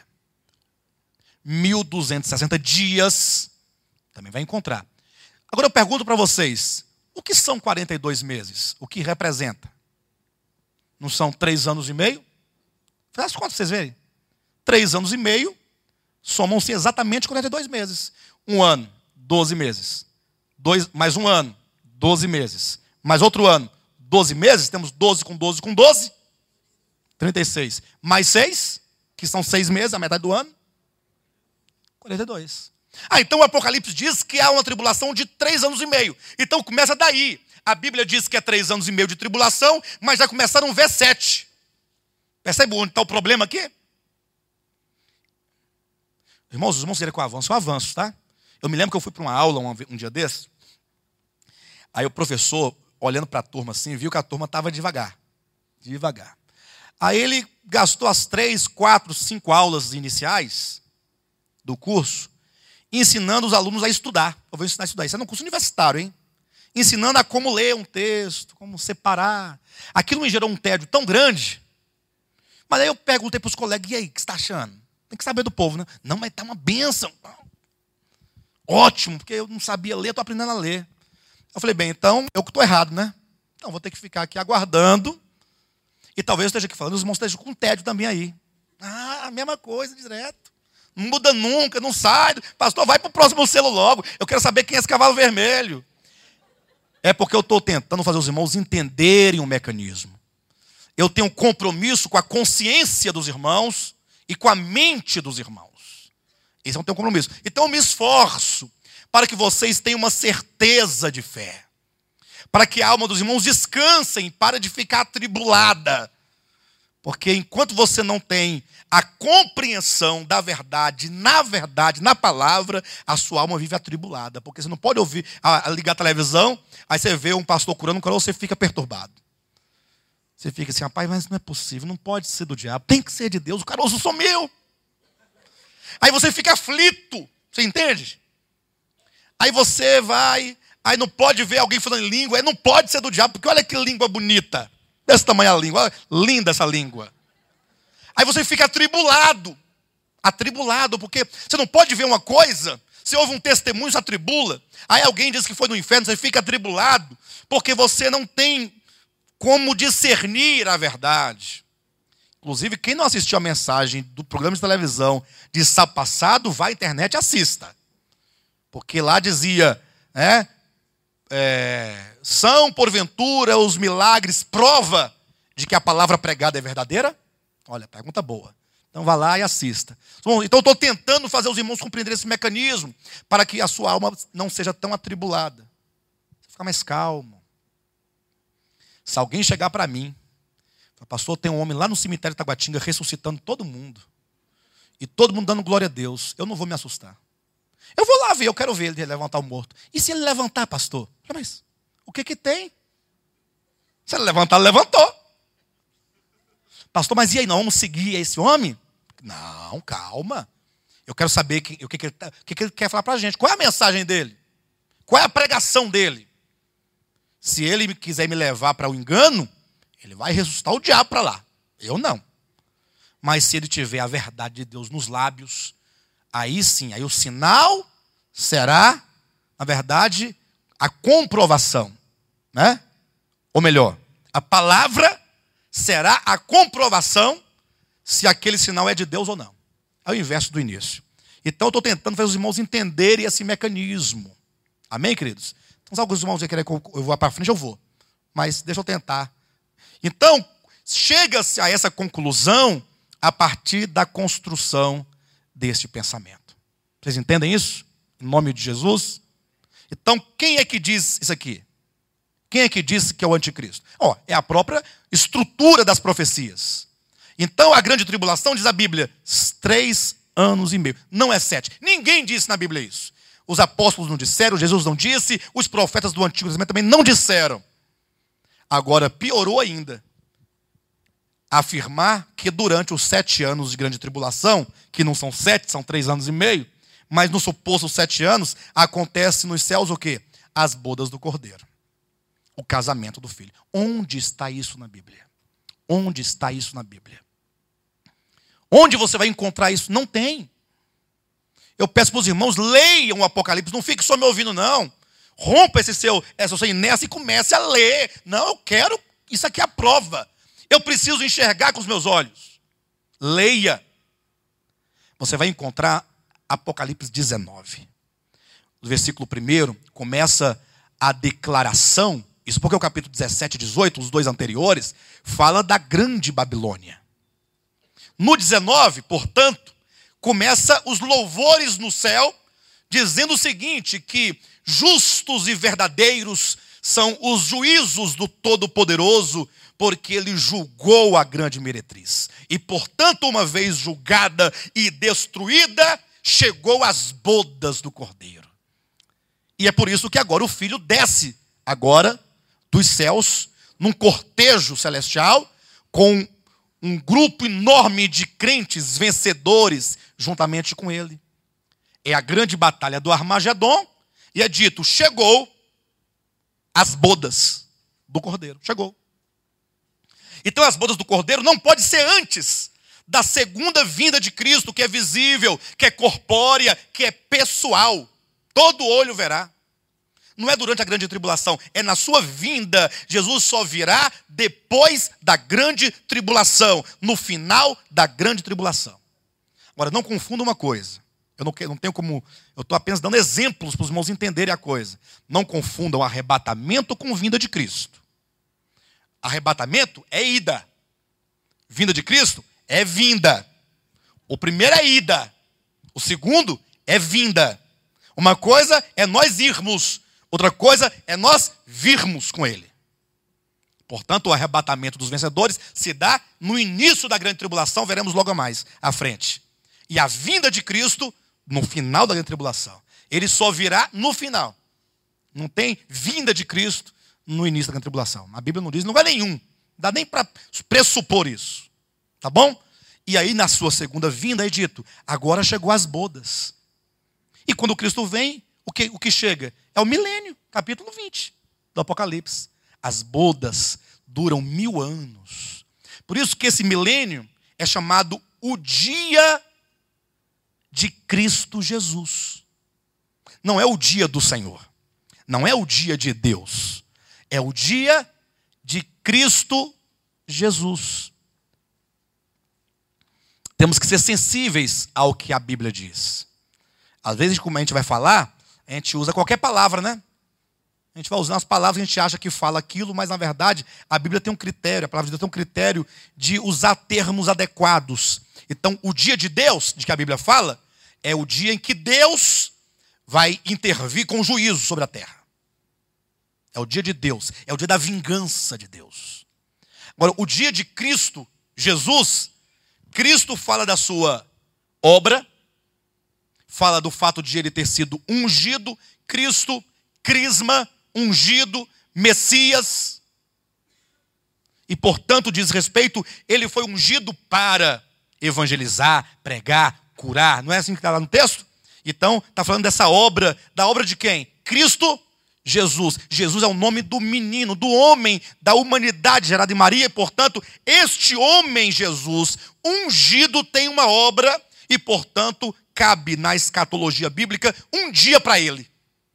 1260 dias, também vai encontrar. Agora eu pergunto para vocês, o que são 42 meses? O que representa? Não são 3 anos e meio? Faz as contas pra vocês verem. 3 anos e meio, somam-se exatamente 42 meses. 1 ano, 12 meses. Mais 1 ano, 12 meses. Mais outro ano, 12 meses. Temos 12 com 12 com 12. 36. Mais 6, que são 6 meses, a metade do ano. 42. Então o Apocalipse diz que há uma tribulação de 3 anos e meio. Então começa daí. A Bíblia diz que é 3 anos e meio de tribulação, mas já começaram a ver 7. Percebe onde está o problema aqui? Irmãos, os irmãos querem que eu avance, eu avanço, tá? Eu me lembro que eu fui para uma aula um dia desses. Aí o professor, olhando para a turma assim, viu que a turma estava devagar. Devagar. Aí ele gastou as 3, 4, 5 aulas iniciais do curso, ensinando os alunos a estudar. Eu vou ensinar a estudar. Isso é um curso universitário, hein? Ensinando a como ler um texto, como separar. Aquilo me gerou um tédio tão grande. Mas aí eu perguntei para os colegas, e aí, o que você está achando? Tem que saber do povo, né? Não, mas está uma bênção. Ótimo, porque eu não sabia ler, estou aprendendo a ler. Eu falei, bem, então eu que estou errado, né? Então vou ter que ficar aqui aguardando. E talvez eu esteja aqui falando, os irmãos estejam com tédio também aí. A mesma coisa, direto. Não muda nunca, não sai. Pastor, vai para o próximo selo logo. Eu quero saber quem é esse cavalo vermelho. É porque eu estou tentando fazer os irmãos entenderem o mecanismo. Eu tenho um compromisso com a consciência dos irmãos e com a mente dos irmãos. Esse é o teu compromisso. Então eu me esforço para que vocês tenham uma certeza de fé. Para que a alma dos irmãos descansem, para de ficar atribulada. Porque enquanto você não tem a compreensão da verdade, na palavra, a sua alma vive atribulada. Porque você não pode ouvir, ligar a televisão, aí você vê um pastor curando um cara, você fica perturbado. Você fica assim, rapaz, mas não é possível, não pode ser do diabo, tem que ser de Deus, o caroço sumiu. Aí você fica aflito, você entende? Aí você vai, aí não pode ver alguém falando em língua, aí não pode ser do diabo, porque olha que língua bonita. Desse tamanho a língua, olha, linda essa língua. Aí você fica atribulado, porque você não pode ver uma coisa, você ouve um testemunho, se atribula. Aí alguém diz que foi no inferno, você fica atribulado, porque você não tem como discernir a verdade. Inclusive, quem não assistiu a mensagem do programa de televisão de sábado passado, vai à internet e assista. Porque lá dizia, né, são, porventura, os milagres prova de que a palavra pregada é verdadeira? Olha, pergunta boa. Então vá lá e assista. Então eu estou tentando fazer os irmãos compreender esse mecanismo para que a sua alma não seja tão atribulada. Você fica mais calmo. Se alguém chegar para mim, pastor, tem um homem lá no cemitério de Taguatinga ressuscitando todo mundo. E todo mundo dando glória a Deus. Eu não vou me assustar. Eu vou lá ver, eu quero ver ele levantar o morto. E se ele levantar, pastor? Mas o que tem? Se ele levantar, ele levantou. Pastor, mas e aí, não vamos seguir esse homem? Não, calma. Eu quero saber o que ele quer falar para a gente. Qual é a mensagem dele? Qual é a pregação dele? Se ele quiser me levar para o engano, ele vai ressuscitar o diabo para lá. Eu não. Mas se ele tiver a verdade de Deus nos lábios, aí sim, aí o sinal será, na verdade, a comprovação. Né? Ou melhor, a palavra será a comprovação se aquele sinal é de Deus ou não. É o inverso do início. Então eu estou tentando fazer os irmãos entenderem esse mecanismo. Amém, queridos? Então se alguns irmãos querem que eu vá para frente, eu vou. Mas deixa eu tentar Então, chega-se a essa conclusão a partir da construção deste pensamento. Vocês entendem isso? Em nome de Jesus? Então, quem é que diz isso aqui? Quem é que diz que é o anticristo? É a própria estrutura das profecias. Então, a grande tribulação, diz a Bíblia, 3 anos e meio. Não é 7. Ninguém disse na Bíblia isso. Os apóstolos não disseram, Jesus não disse, os profetas do Antigo Testamento também não disseram. Agora, piorou ainda. Afirmar que durante os 7 anos de grande tribulação, que não são 7, são 3 anos e meio, mas no suposto 7 anos, acontece nos céus o quê? As bodas do Cordeiro. O casamento do Filho. Onde está isso na Bíblia? Onde está isso na Bíblia? Onde você vai encontrar isso? Não tem. Eu peço para os irmãos, leiam o Apocalipse, não fique só me ouvindo, não. Rompa essa sua inércia e comece a ler. Não, eu quero, isso aqui é a prova. Eu preciso enxergar com os meus olhos. Leia. Você vai encontrar Apocalipse 19. No versículo 1, começa a declaração, isso porque o capítulo 17 e 18, os dois anteriores, fala da grande Babilônia. No 19, portanto, começa os louvores no céu, dizendo o seguinte, que justos e verdadeiros são os juízos do Todo-Poderoso, porque ele julgou a grande meretriz. E, portanto, uma vez julgada e destruída, chegou às bodas do Cordeiro. E é por isso que agora o Filho desce, agora, dos céus, num cortejo celestial, com um grupo enorme de crentes vencedores, juntamente com ele. É a grande batalha do Armagedon, e é dito, chegou as bodas do Cordeiro. Chegou. Então as bodas do Cordeiro não pode ser antes da segunda vinda de Cristo, que é visível, que é corpórea, que é pessoal. Todo olho verá. Não é durante a grande tribulação, é na sua vinda. Jesus só virá depois da grande tribulação, no final da grande tribulação. Agora, não confunda uma coisa. Eu não tenho como, eu estou apenas dando exemplos para os irmãos entenderem a coisa. Não confundam arrebatamento com vinda de Cristo. Arrebatamento é ida. Vinda de Cristo é vinda. O primeiro é ida. O segundo é vinda. Uma coisa é nós irmos. Outra coisa é nós virmos com ele. Portanto, o arrebatamento dos vencedores se dá no início da grande tribulação, veremos logo mais à frente. E a vinda de Cristo no final da grande tribulação. Ele só virá no final. Não tem vinda de Cristo no início da grande tribulação. A Bíblia não diz, não vai nenhum. Não dá nem para pressupor isso. Tá bom? E aí, na sua segunda vinda, é dito, agora chegou as bodas. E quando Cristo vem, o que chega? É o milênio, capítulo 20 do Apocalipse. As bodas duram 1000 anos. Por isso que esse milênio é chamado o dia de Cristo Jesus. Não é o dia do Senhor. Não é o dia de Deus. É o dia de Cristo Jesus. Temos que ser sensíveis ao que a Bíblia diz. Às vezes, como a gente vai falar, a gente usa qualquer palavra, né? A gente vai usando as palavras, a gente acha que fala aquilo, mas na verdade a Bíblia tem um critério, a palavra de Deus tem um critério de usar termos adequados. Então, o dia de Deus, de que a Bíblia fala, é o dia em que Deus vai intervir com juízo sobre a terra. É o dia de Deus, é o dia da vingança de Deus. Agora, o dia de Cristo, Jesus, Cristo fala da sua obra, fala do fato de ele ter sido ungido, Cristo, crisma, ungido, Messias. E, portanto, diz respeito, ele foi ungido para evangelizar, pregar, curar. Não é assim que está lá no texto? Então, está falando dessa obra, da obra de quem? Cristo Jesus. Jesus é o nome do menino, do homem, da humanidade gerada em Maria. E, portanto, este homem Jesus, ungido, tem uma obra e, portanto, cabe na escatologia bíblica um dia para ele.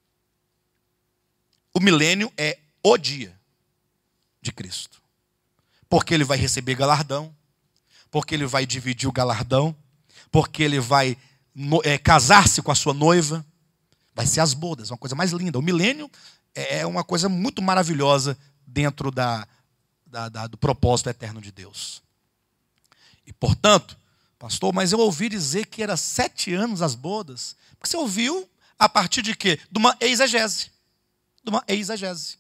O milênio é o dia de Cristo. Porque ele vai receber galardão, porque ele vai dividir o galardão, porque ele vai casar-se com a sua noiva. Vai ser as bodas, uma coisa mais linda. O milênio é uma coisa muito maravilhosa dentro do propósito eterno de Deus. E, portanto, pastor, mas eu ouvi dizer que era 7 anos as bodas. Porque você ouviu a partir de quê? De uma exegese. De uma exegese.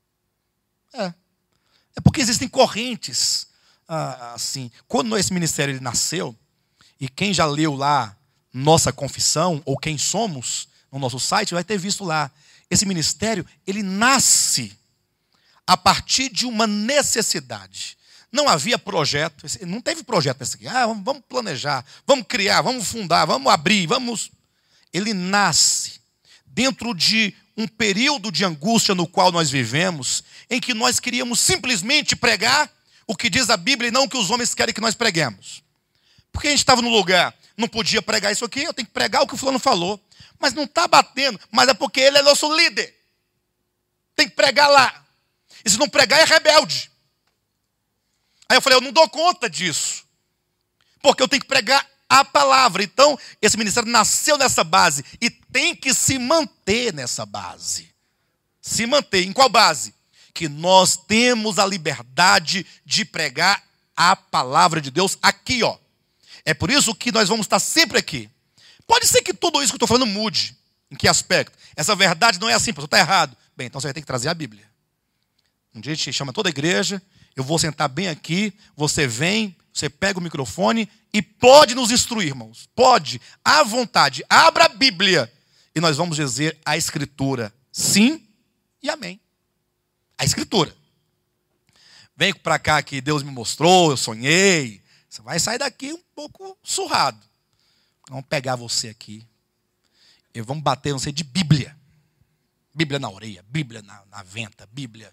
É porque existem correntes, assim. Quando esse ministério ele nasceu, e quem já leu lá nossa confissão, ou quem somos, no nosso site, vai ter visto lá. Esse ministério, ele nasce a partir de uma necessidade. Não havia projeto, não teve projeto nesse aqui. Vamos planejar, vamos criar, vamos fundar, vamos abrir, vamos... Ele nasce dentro de um período de angústia no qual nós vivemos, em que nós queríamos simplesmente pregar o que diz a Bíblia e não o que os homens querem que nós preguemos. Porque a gente estava no lugar, não podia pregar isso aqui, eu tenho que pregar o que o fulano falou. Mas não está batendo, mas é porque ele é nosso líder. Tem que pregar lá. E se não pregar é rebelde. Aí eu falei, eu não dou conta disso. Porque eu tenho que pregar a palavra. Então, esse ministério nasceu nessa base e tem que se manter nessa base. Se manter. Em qual base? Que nós temos a liberdade de pregar a palavra de Deus aqui, ó. É por isso que nós vamos estar sempre aqui. Pode ser que tudo isso que eu estou falando mude. Em que aspecto? Essa verdade não é assim, pastor, está errado. Bem, então você vai ter que trazer a Bíblia. Um dia a gente chama toda a igreja, eu vou sentar bem aqui, você vem, você pega o microfone e pode nos instruir, irmãos. Pode, à vontade. Abra a Bíblia e nós vamos dizer a Escritura sim e amém. A Escritura. Vem para cá que Deus me mostrou, eu sonhei. Você vai sair daqui um pouco surrado. Vamos pegar você aqui e vamos bater, não sei, de Bíblia. Bíblia na orelha, Bíblia na venta, Bíblia.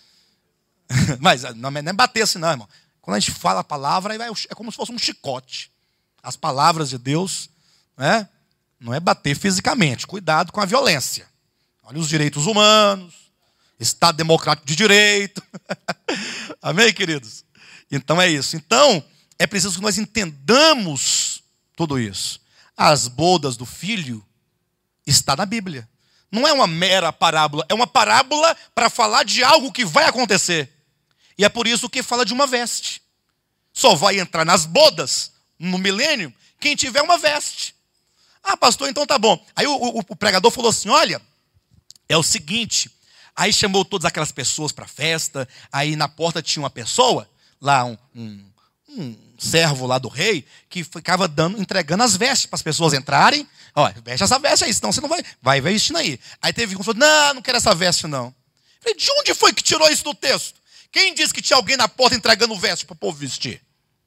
Mas não é bater assim não, irmão. Quando a gente fala a palavra, é como se fosse um chicote. As palavras de Deus, né? Não é bater fisicamente. Cuidado com a violência. Olha os direitos humanos, Estado democrático de direito. Amém, queridos? Então é isso. Então, é preciso que nós entendamos tudo isso. As bodas do filho está na Bíblia. Não é uma mera parábola, é uma parábola para falar de algo que vai acontecer. E é por isso que fala de uma veste. Só vai entrar nas bodas, no milênio, quem tiver uma veste. Pastor, então tá bom. Aí o pregador falou assim, olha, é o seguinte. Aí chamou todas aquelas pessoas para a festa. Aí na porta tinha uma pessoa, lá um servo lá do rei, que ficava entregando as vestes para as pessoas entrarem. Olha, veste essa veste aí, senão você não vai vestindo aí. Aí teve um que falou, não quero essa veste não. Eu falei, de onde foi que tirou isso do texto? Quem disse que tinha alguém na porta entregando veste para o povo vestir?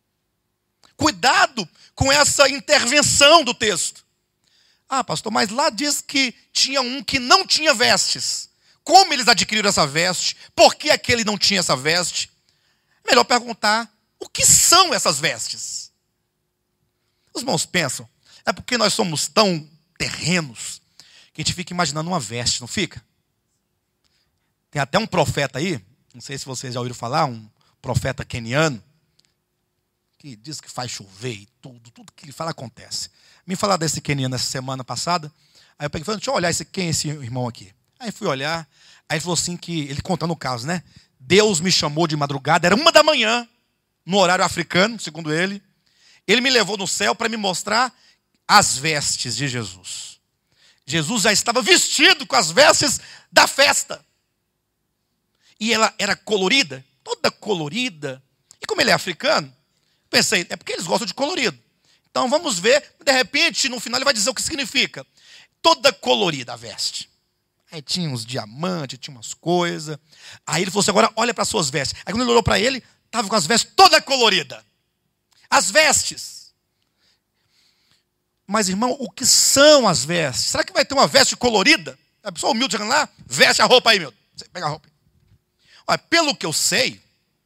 Cuidado com essa intervenção do texto. Pastor, mas lá diz que tinha um que não tinha vestes. Como eles adquiriram essa veste? Por que aquele não tinha essa veste? Melhor perguntar, o que são essas vestes? Os irmãos pensam, é porque nós somos tão terrenos que a gente fica imaginando uma veste, não fica? Tem até um profeta aí, não sei se vocês já ouviram falar, um profeta queniano, que diz que faz chover e tudo que ele fala acontece. Me falaram desse queniano essa semana passada, aí eu peguei e falei, deixa eu olhar quem é esse irmão aqui. Aí fui olhar, aí ele falou assim que, ele contando o caso, né? Deus me chamou de madrugada, era 1 da manhã, no horário africano, segundo ele. Ele me levou no céu para me mostrar as vestes de Jesus. Jesus já estava vestido com as vestes da festa. E ela era colorida, toda colorida. E como ele é africano, pensei, é porque eles gostam de colorido. Então vamos ver, de repente, no final ele vai dizer o que significa. Toda colorida a veste. Aí tinha uns diamantes, tinha umas coisas. Aí ele falou assim, agora olha para as suas vestes. Aí quando ele olhou para ele, estava com as vestes toda colorida. As vestes. Mas, irmão, o que são as vestes? Será que vai ter uma veste colorida? A pessoa humilde chegando lá, veste a roupa aí, meu. Pega a roupa. Olha, pelo que eu sei,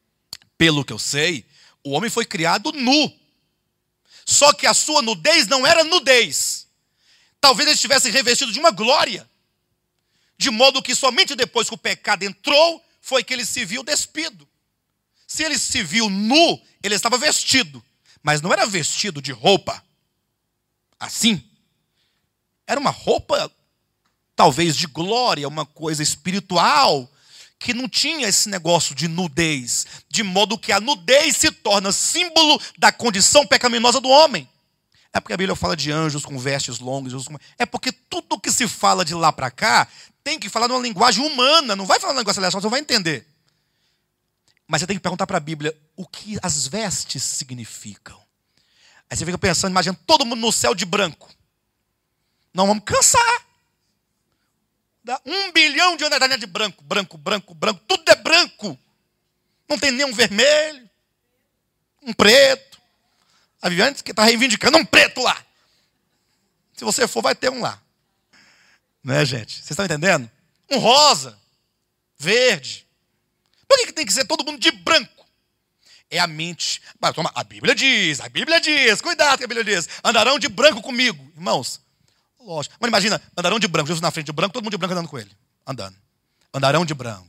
o homem foi criado nu. Só que a sua nudez não era nudez. Talvez ele estivesse revestido de uma glória. De modo que somente depois que o pecado entrou, foi que ele se viu despido. Se ele se viu nu, ele estava vestido. Mas não era vestido de roupa. Assim. Era uma roupa, talvez de glória, uma coisa espiritual, que não tinha esse negócio de nudez, de modo que a nudez se torna símbolo da condição pecaminosa do homem. É porque a Bíblia fala de anjos com vestes longas. É porque tudo que se fala de lá para cá tem que falar numa linguagem humana. Não vai falar numa linguagem celestial, você não vai entender. Mas você tem que perguntar para a Bíblia o que as vestes significam. Aí você fica pensando, imagina todo mundo no céu de branco. Não vamos cansar. Dá 1 bilhão de anos de branco, branco, branco, branco. Tudo é branco. Não tem nenhum vermelho, um preto. A Viviane que está reivindicando um preto lá. Se você for, vai ter um lá. Né, gente? Vocês estão entendendo? Um rosa, verde. Por que tem que ser todo mundo de branco? É a mente. A Bíblia diz, cuidado que a Bíblia diz. Andarão de branco comigo. Irmãos, lógico. Mas imagina, andarão de branco, Jesus na frente de branco, todo mundo de branco andando com ele. Andando. Andarão de branco.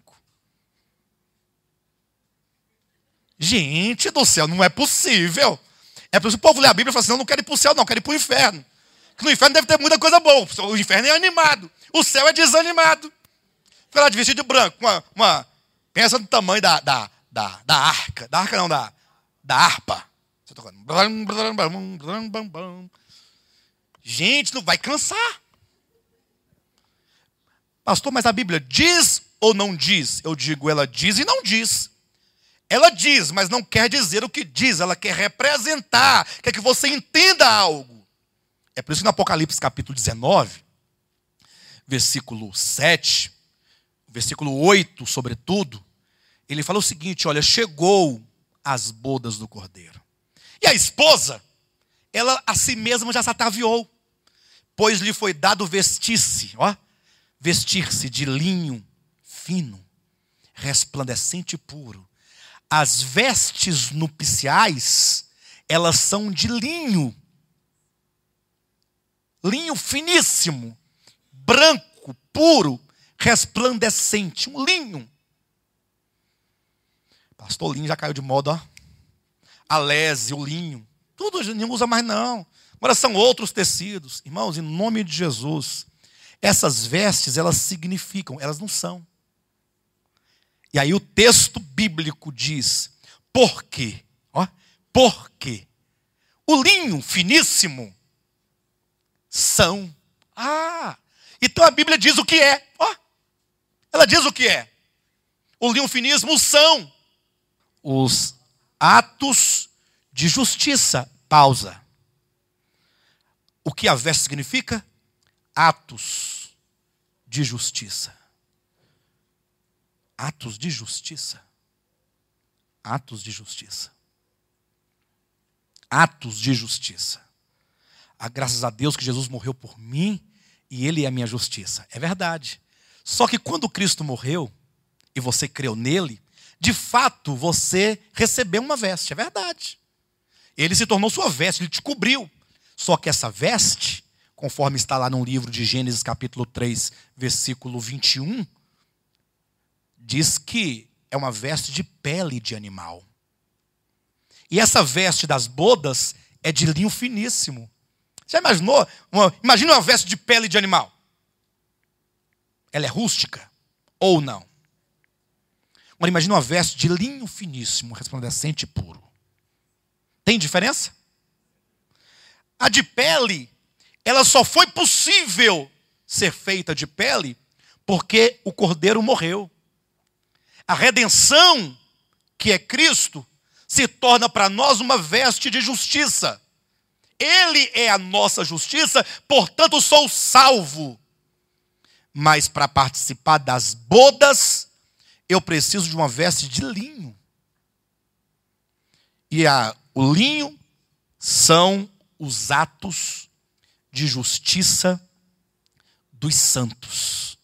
Gente do céu, não é possível. É por isso que o povo lê a Bíblia e fala assim, não quero ir para o céu não, quero ir para o inferno. Porque no inferno deve ter muita coisa boa. O inferno é animado. O céu é desanimado. Fica lá de vestido de branco. Pensa no tamanho da arca. Da arca não, da harpa. Você tocando. Gente, não vai cansar. Pastor, mas a Bíblia diz ou não diz? Eu digo, ela diz e não diz. Ela diz, mas não quer dizer o que diz. Ela quer representar, quer que você entenda algo. É por isso que no Apocalipse capítulo 19, versículo 7, versículo 8, sobretudo, ele fala o seguinte, olha, chegou as bodas do Cordeiro. E a esposa, ela a si mesma já se ataviou, pois lhe foi dado vestir-se de linho fino, resplandecente e puro. As vestes nupciais, elas são de linho finíssimo, branco, puro, resplandecente, um linho. Pastor, linho já caiu de moda, a lese, o linho, tudo não usa mais não. Agora são outros tecidos. Irmãos, em nome de Jesus, essas vestes, elas significam, elas não são. E aí o texto bíblico diz, por quê? Porque o linho finíssimo são. Então a Bíblia diz o que é. Ela diz o que é. O linho finíssimo são os atos de justiça. Pausa. O que a veste significa? Atos de justiça. Atos de justiça. Atos de justiça. Atos de justiça. Graças a Deus que Jesus morreu por mim e Ele é a minha justiça. É verdade. Só que quando Cristo morreu e você creu nele, de fato você recebeu uma veste. É verdade. Ele se tornou sua veste, Ele te cobriu. Só que essa veste, conforme está lá no livro de Gênesis capítulo 3, versículo 21, diz que é uma veste de pele de animal. E essa veste das bodas é de linho finíssimo. Já imaginou? Imagina uma veste de pele de animal. Ela é rústica ou não? Agora imagina uma veste de linho finíssimo, resplandecente e puro. Tem diferença? A de pele, ela só foi possível ser feita de pele porque o Cordeiro morreu. A redenção, que é Cristo, se torna para nós uma veste de justiça. Ele é a nossa justiça, portanto sou salvo. Mas para participar das bodas, eu preciso de uma veste de linho. E o linho são os atos de justiça dos santos.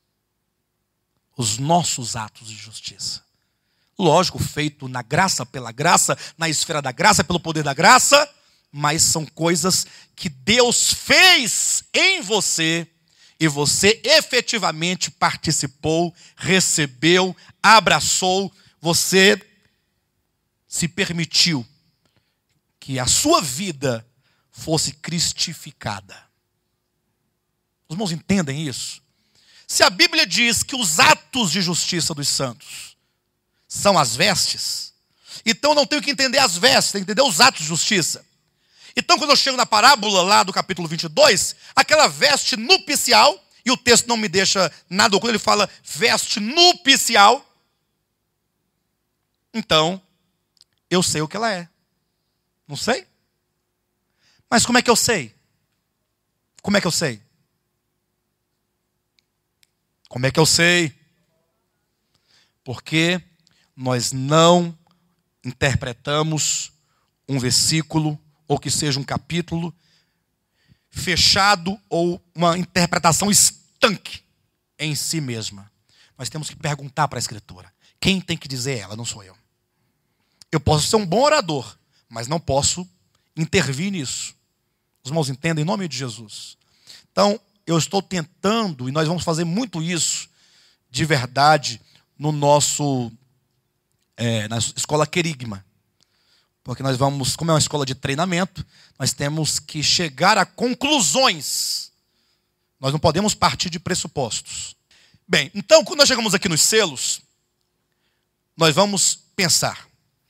Os nossos atos de justiça. Lógico, feito na graça, pela graça, na esfera da graça, pelo poder da graça, mas são coisas que Deus fez em você e você efetivamente participou, recebeu, abraçou, você se permitiu que a sua vida fosse cristificada. Os irmãos entendem isso? Se a Bíblia diz que os atos de justiça dos santos são as vestes, então eu não tenho que entender as vestes, tenho que entender os atos de justiça. Então, quando eu chego na parábola lá do capítulo 22, aquela veste nupcial, e o texto não me deixa nada oculto, ele fala veste nupcial. Então, eu sei o que ela é. Não sei? Mas como é que eu sei? Como é que eu sei? Como é que eu sei? Porque nós não interpretamos um versículo, ou que seja um capítulo, fechado, ou uma interpretação estanque em si mesma. Nós temos que perguntar para a Escritura. Quem tem que dizer ela? Não sou eu. Eu posso ser um bom orador, mas não posso intervir nisso. Os irmãos entendem em nome de Jesus? Então, eu estou tentando, e nós vamos fazer muito isso, de verdade, no nosso, na escola Querigma. Porque nós vamos, como é uma escola de treinamento, nós temos que chegar a conclusões. Nós não podemos partir de pressupostos. Bem, então, quando nós chegamos aqui nos selos, nós vamos pensar.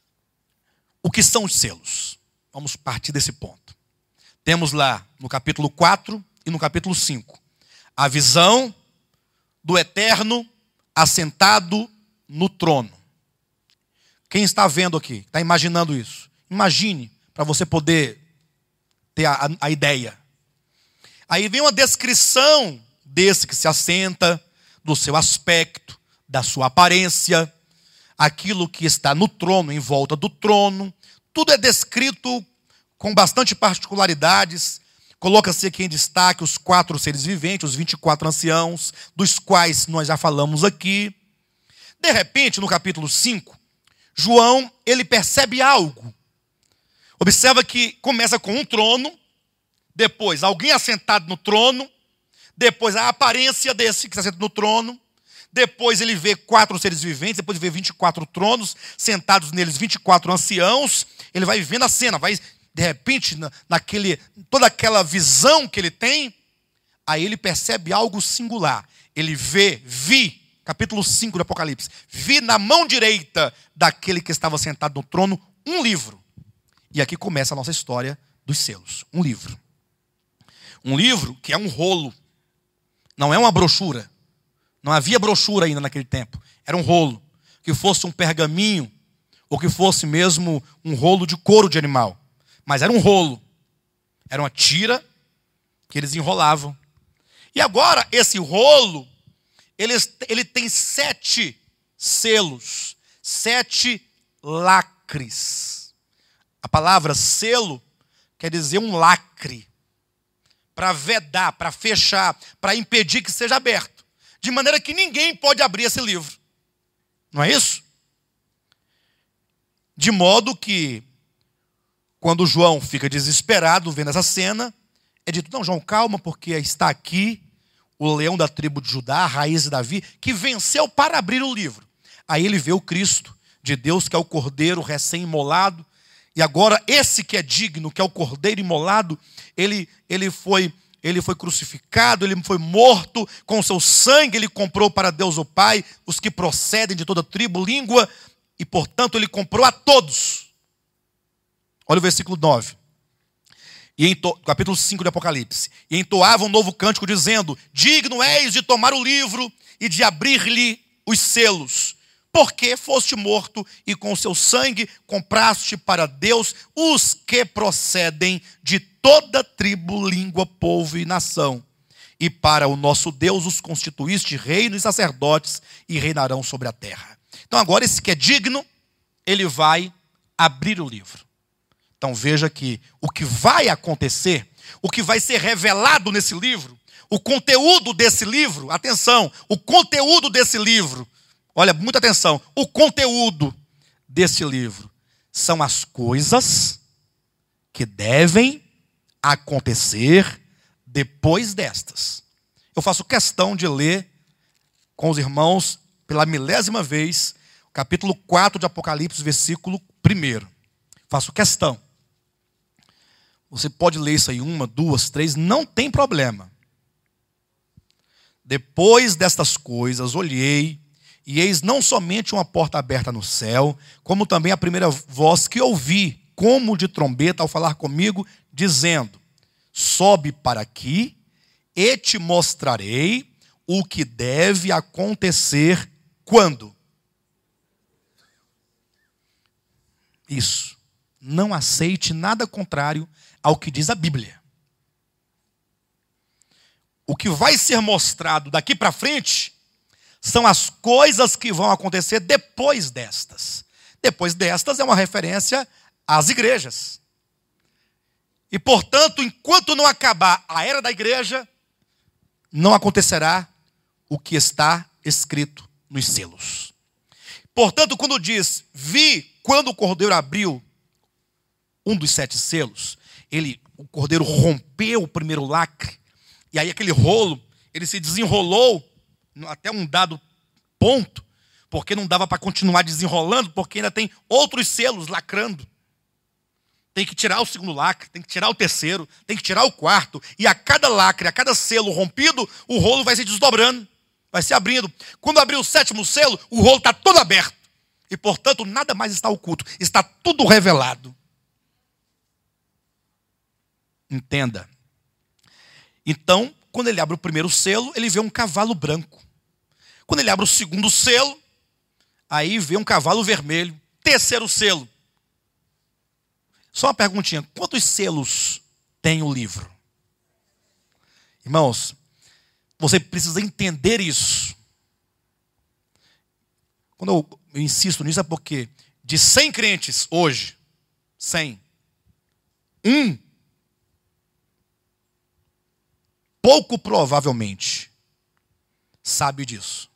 O que são os selos? Vamos partir desse ponto. Temos lá no capítulo 4 e no capítulo 5 a visão do Eterno assentado no trono. Quem está vendo aqui? Está imaginando isso? Imagine, para você poder ter a ideia. Aí vem uma descrição desse que se assenta, do seu aspecto, da sua aparência, aquilo que está no trono, em volta do trono. Tudo é descrito com bastante particularidades. Coloca-se aqui em destaque os 4 seres viventes, os 24 anciãos, dos quais nós já falamos aqui. De repente, no capítulo 5, João, ele percebe algo. Observa que começa com um trono, depois alguém assentado no trono, depois a aparência desse que está sentado no trono, depois ele vê 4 seres viventes, depois vê 24 tronos, sentados neles 24 anciãos. Ele vai vendo a cena, vai, de repente, toda aquela visão que ele tem, aí ele percebe algo singular. Ele vi, capítulo 5 do Apocalipse, vi na mão direita daquele que estava sentado no trono um livro. E aqui começa a nossa história dos selos. Um livro. Um livro que é um rolo. Não é uma brochura. Não havia brochura ainda naquele tempo. Era um rolo. Que fosse um pergaminho, ou que fosse mesmo um rolo de couro de animal. Mas era um rolo. Era uma tira que eles enrolavam. E agora, esse rolo, ele tem 7 selos. 7 lacres. A palavra selo quer dizer um lacre. Para vedar, para fechar, para impedir que seja aberto. De maneira que ninguém pode abrir esse livro. Não é isso? De modo que, quando João fica desesperado vendo essa cena, é dito, não, João, calma, porque está aqui o leão da tribo de Judá, a raiz de Davi, que venceu para abrir o livro. Aí ele vê o Cristo de Deus, que é o cordeiro recém-imolado, e agora esse que é digno, que é o cordeiro imolado, ele foi crucificado, ele foi morto, com seu sangue ele comprou para Deus o Pai, os que procedem de toda tribo, língua, e portanto ele comprou a todos. Olha o versículo 9. Capítulo 5 de Apocalipse. E entoava um novo cântico dizendo, digno és de tomar o livro e de abrir-lhe os selos, porque foste morto e com seu sangue compraste para Deus os que procedem de toda tribo, língua, povo e nação. E para o nosso Deus os constituíste reino e sacerdotes e reinarão sobre a terra. Então agora esse que é digno, ele vai abrir o livro. Então veja que o que vai acontecer, o que vai ser revelado nesse livro, o conteúdo desse livro, atenção, o conteúdo desse livro, olha, muita atenção, o conteúdo desse livro são as coisas que devem acontecer depois destas. Eu faço questão de ler com os irmãos, pela 1000ª vez, capítulo 4 de Apocalipse, versículo 1. Faço questão. Você pode ler isso aí 1, 2, 3, não tem problema. Depois destas coisas, olhei, e eis não somente uma porta aberta no céu, como também a primeira voz que ouvi, como de trombeta, ao falar comigo, dizendo: sobe para aqui, e te mostrarei o que deve acontecer quando. Isso. Não aceite nada contrário ao que diz a Bíblia. O que vai ser mostrado daqui para frente são as coisas que vão acontecer depois destas. Depois destas é uma referência às igrejas. E, portanto, enquanto não acabar a era da igreja, não acontecerá o que está escrito nos selos. Portanto, quando diz, vi quando o cordeiro abriu um dos 7 selos, o cordeiro rompeu o primeiro lacre, e aí aquele rolo, ele se desenrolou até um dado ponto, porque não dava para continuar desenrolando, porque ainda tem outros selos lacrando. Tem que tirar o segundo lacre, tem que tirar o terceiro, tem que tirar o quarto, e a cada lacre, a cada selo rompido, o rolo vai se desdobrando, vai se abrindo. Quando abrir o 7º selo, o rolo está todo aberto, e portanto nada mais está oculto, está tudo revelado. Entenda. Então, quando ele abre o primeiro selo, ele vê um cavalo branco. Quando ele abre o segundo selo, aí vê um cavalo vermelho. Terceiro selo. Só uma perguntinha, quantos selos tem o livro? Irmãos, você precisa entender isso. Quando eu insisto nisso é porque de 100 crentes hoje, 100, pouco provavelmente sabe disso.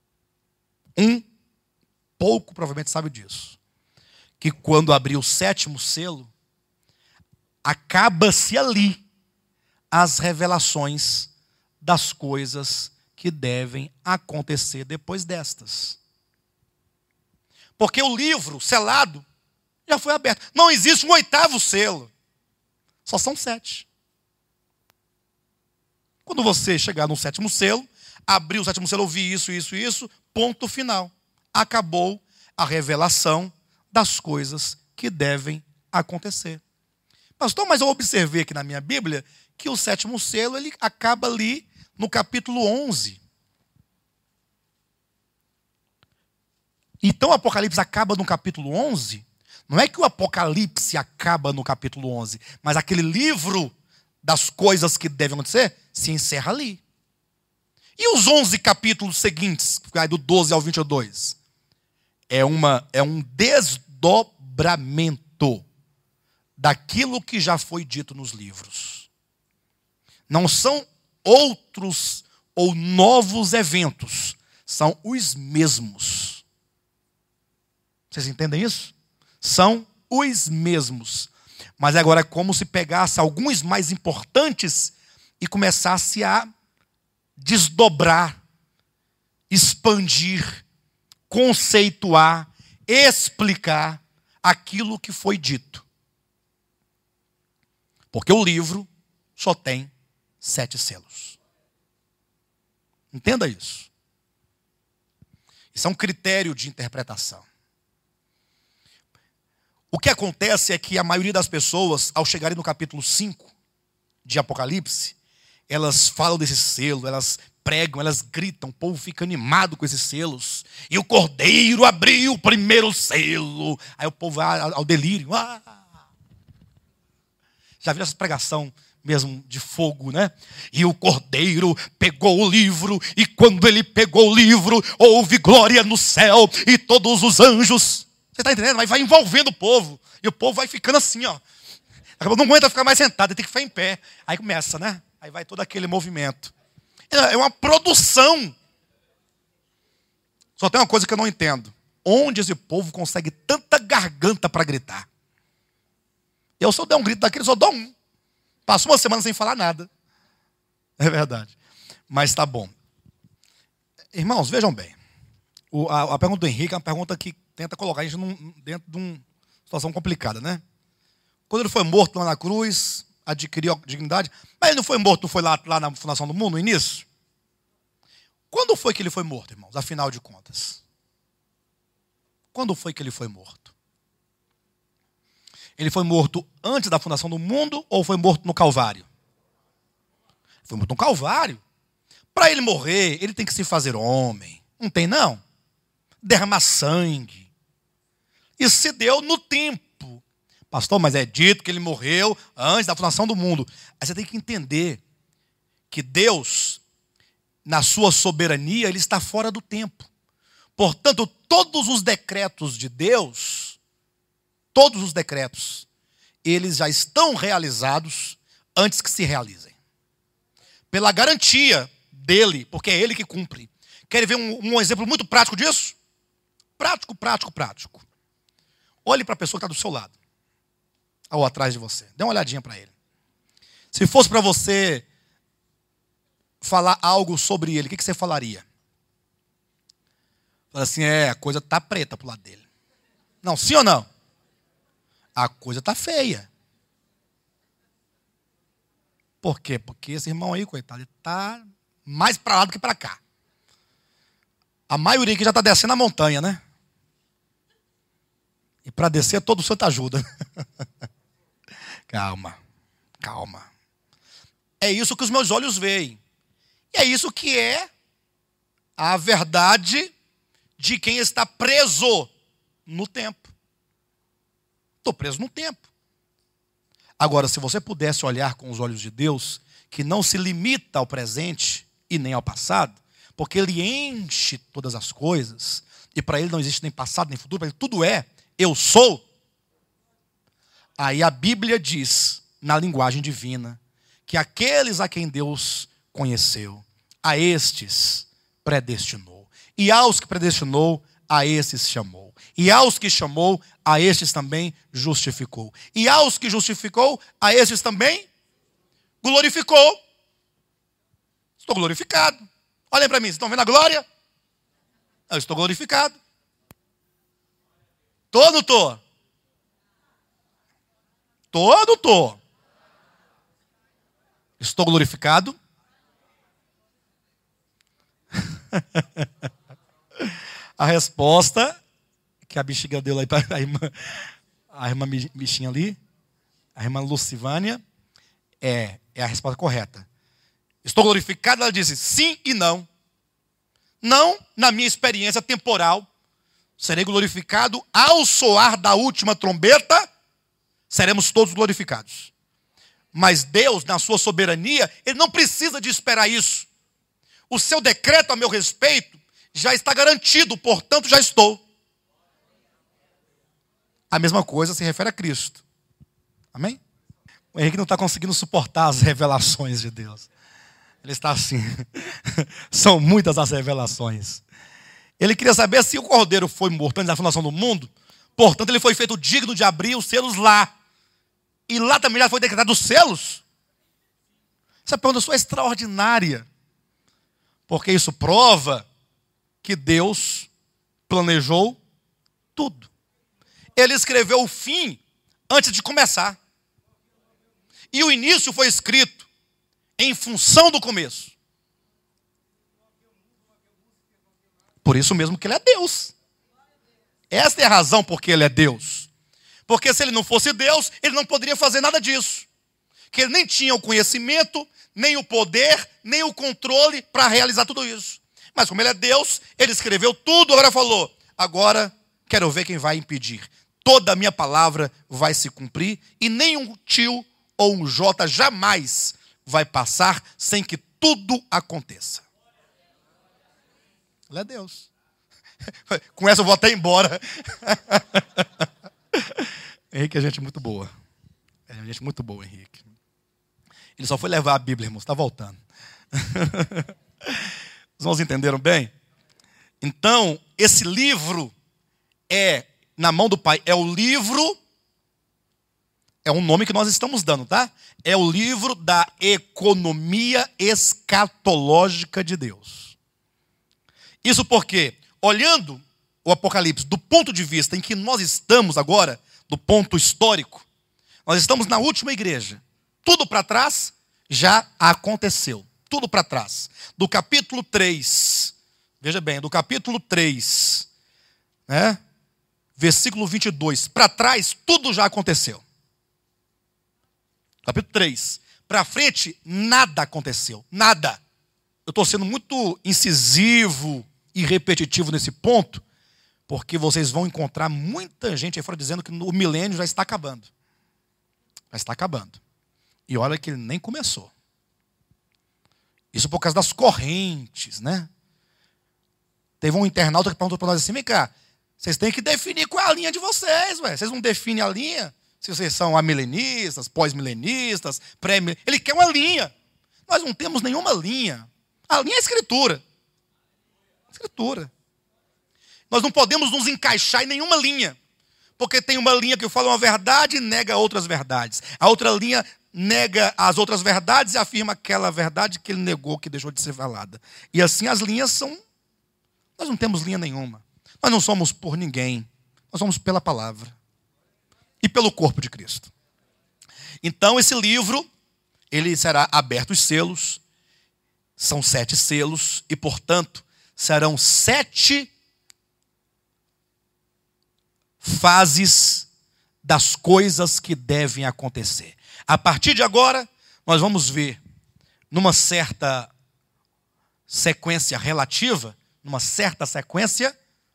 Pouco provavelmente sabe disso. Que quando abrir o 7º selo, acaba-se ali as revelações das coisas que devem acontecer depois destas. Porque o livro selado já foi aberto. Não existe um 8º selo. Só são 7. Quando você chegar no 7º selo, abrir o 7º selo, ouvir isso, ponto final. Acabou a revelação das coisas que devem acontecer. Pastor, mas eu observei aqui na minha Bíblia que o 7º selo ele acaba ali no capítulo 11. Então o Apocalipse acaba no capítulo 11? Não é que o Apocalipse acaba no capítulo 11, mas aquele livro das coisas que devem acontecer se encerra ali. E os 11 capítulos seguintes, que vai do 12 ao 22? É um desdobramento daquilo que já foi dito nos livros. Não são outros ou novos eventos, são os mesmos. Vocês entendem isso? São os mesmos. Mas agora é como se pegasse alguns mais importantes e começasse a desdobrar, expandir, conceituar, explicar aquilo que foi dito. Porque o livro só tem 7 selos. Entenda isso. Isso é um critério de interpretação. O que acontece é que a maioria das pessoas, ao chegarem no capítulo 5 de Apocalipse, elas falam desse selo, elas pregam, elas gritam, o povo fica animado com esses selos. E o cordeiro abriu o primeiro selo. Aí o povo vai ao delírio. Já viram essa pregação mesmo de fogo, né? E o cordeiro pegou o livro, e quando ele pegou o livro, houve glória no céu, e todos os anjos... Você está entendendo? Mas vai envolvendo o povo. E o povo vai ficando assim, ó. Não aguenta ficar mais sentado, ele tem que ficar em pé. Aí começa, né? Aí vai todo aquele movimento. É uma produção. Só tem uma coisa que eu não entendo. Onde esse povo consegue tanta garganta para gritar? Eu, se eu der um grito daquele, só dou um. Passo uma semana sem falar nada. É verdade. Mas tá bom. Irmãos, vejam bem. A pergunta do Henrique é uma pergunta que tenta colocar a gente dentro de uma situação complicada, né? Quando ele foi morto lá na cruz, adquiriu a dignidade, mas ele não foi morto, não foi lá na fundação do mundo, no início? Quando foi que ele foi morto, irmãos? Afinal de contas. Quando foi que ele foi morto? Ele foi morto antes da fundação do mundo ou foi morto no Calvário? Foi morto no Calvário. Para ele morrer, ele tem que se fazer homem. Não tem, não? Derramar sangue. Isso se deu no tempo. Pastor, mas é dito que ele morreu antes da fundação do mundo. Aí você tem que entender que Deus, na sua soberania, ele está fora do tempo. Portanto, todos os decretos de Deus, todos os decretos, eles já estão realizados antes que se realizem. Pela garantia dele, porque é ele que cumpre. Querem ver um exemplo muito prático disso? Prático. Olhe para a pessoa que está do seu lado, ou atrás de você. Dê uma olhadinha para ele. Se fosse para você falar algo sobre ele, o que você falaria? Fala assim, a coisa está preta pro lado dele. Não, sim ou não? A coisa está feia. Por quê? Porque esse irmão aí, coitado, ele está mais para lá do que para cá. A maioria aqui já está descendo a montanha, né? E para descer, todo santo ajuda. Calma. É isso que os meus olhos veem. E é isso que é a verdade de quem está preso no tempo. Estou preso no tempo. Agora, se você pudesse olhar com os olhos de Deus, que não se limita ao presente e nem ao passado, porque Ele enche todas as coisas, e para Ele não existe nem passado nem futuro, para Ele tudo é, eu sou. Aí a Bíblia diz, na linguagem divina, que aqueles a quem Deus conheceu, a estes predestinou. E aos que predestinou, a estes chamou. E aos que chamou, a estes também justificou. E aos que justificou, a estes também glorificou. Estou glorificado. Olhem para mim, vocês estão vendo a glória? Eu estou glorificado. Estou ou não estou? Estou ou não estou? Estou glorificado? A resposta que a bexiga deu lá para a irmã bichinha ali, a irmã Lucivânia, é a resposta correta. Estou glorificado, ela disse sim e não. Não na minha experiência temporal. Serei glorificado ao soar da última trombeta, seremos todos glorificados. Mas Deus, na sua soberania, Ele não precisa de esperar isso. O seu decreto a meu respeito já está garantido, portanto já estou. A mesma coisa se refere a Cristo. Amém? O Henrique não está conseguindo suportar as revelações de Deus. Ele está assim. São muitas as revelações. Ele queria saber se o cordeiro foi morto antes da fundação do mundo. Portanto, ele foi feito digno de abrir os selos lá. E lá também já foi decretado os selos. Essa pergunta é extraordinária. Porque isso prova que Deus planejou tudo. Ele escreveu o fim antes de começar. E o início foi escrito em função do começo. Por isso mesmo que Ele é Deus. Esta é a razão por que Ele é Deus. Porque se Ele não fosse Deus, Ele não poderia fazer nada disso. Que Ele nem tinha o conhecimento, nem o poder, nem o controle para realizar tudo isso. Mas como Ele é Deus, Ele escreveu tudo, agora falou, agora quero ver quem vai impedir. Toda a minha palavra vai se cumprir e nenhum tio ou um J jamais vai passar sem que tudo aconteça. Ele é Deus. Com essa eu vou até embora. Henrique é gente muito boa. É gente muito boa, Henrique. Ele só foi levar a Bíblia, irmãos. Está voltando. Os irmãos entenderam bem? Então, esse livro é, na mão do Pai, é o livro, é um nome que nós estamos dando, tá? É o livro da economia escatológica de Deus. Isso porque, olhando o Apocalipse do ponto de vista em que nós estamos agora, do ponto histórico, nós estamos na última igreja. Tudo para trás já aconteceu. Tudo para trás. Do capítulo 3 Veja bem, do capítulo 3, né? Versículo 22. Para trás, tudo já aconteceu. Capítulo 3. Para frente, nada aconteceu. Nada. Eu estou sendo muito incisivo e repetitivo nesse ponto, porque vocês vão encontrar muita gente aí fora dizendo que o milênio já está acabando. Já está acabando. E olha que ele nem começou. Isso por causa das correntes, né? Teve um internauta que perguntou para nós assim: vem cá, vocês têm que definir qual é a linha de vocês, ué. Vocês não definem a linha? Se vocês são amilenistas, pós-milenistas, pré-milenistas. Ele quer uma linha. Nós não temos nenhuma linha. A linha é a Escritura. Escritura. Nós não podemos nos encaixar em nenhuma linha. Porque tem uma linha que fala uma verdade e nega outras verdades. A outra linha nega as outras verdades e afirma aquela verdade que ele negou, que deixou de ser falada. E assim as linhas são... Nós não temos linha nenhuma. Nós não somos por ninguém. Nós somos pela palavra. E pelo corpo de Cristo. Então esse livro, ele será aberto os selos. São 7 selos. E portanto, serão 7 fases das coisas que devem acontecer. A partir de agora, nós vamos ver numa certa sequência relativa, numa certa sequência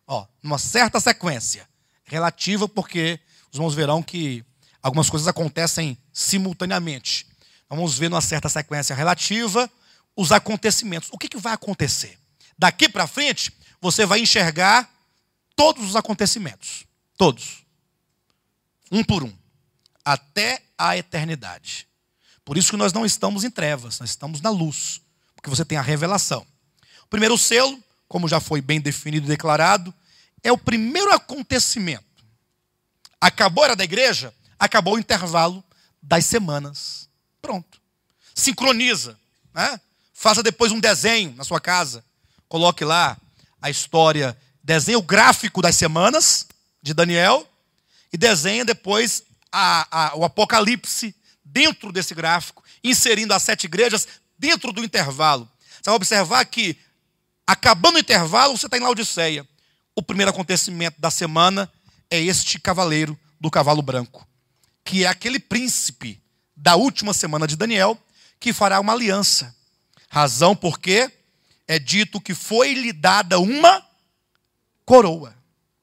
relativa, porque os irmãos verão que algumas coisas acontecem simultaneamente. Vamos ver numa certa sequência relativa os acontecimentos. O que vai acontecer? Daqui para frente, você vai enxergar todos os acontecimentos. Todos. Um por um. Até a eternidade. Por isso que nós não estamos em trevas, nós estamos na luz. Porque você tem a revelação. O primeiro selo, como já foi bem definido e declarado, é o primeiro acontecimento. Acabou a era da igreja, acabou o intervalo das semanas. Pronto. Sincroniza, né? Faça depois um desenho na sua casa. Coloque lá a história, desenhe o gráfico das semanas de Daniel e desenha depois o Apocalipse dentro desse gráfico, inserindo as 7 igrejas dentro do intervalo. Você vai observar que, acabando o intervalo, você está em Laodiceia. O primeiro acontecimento da semana é este cavaleiro do cavalo branco, que é aquele príncipe da última semana de Daniel, que fará uma aliança. Razão porque é dito que foi-lhe dada uma coroa.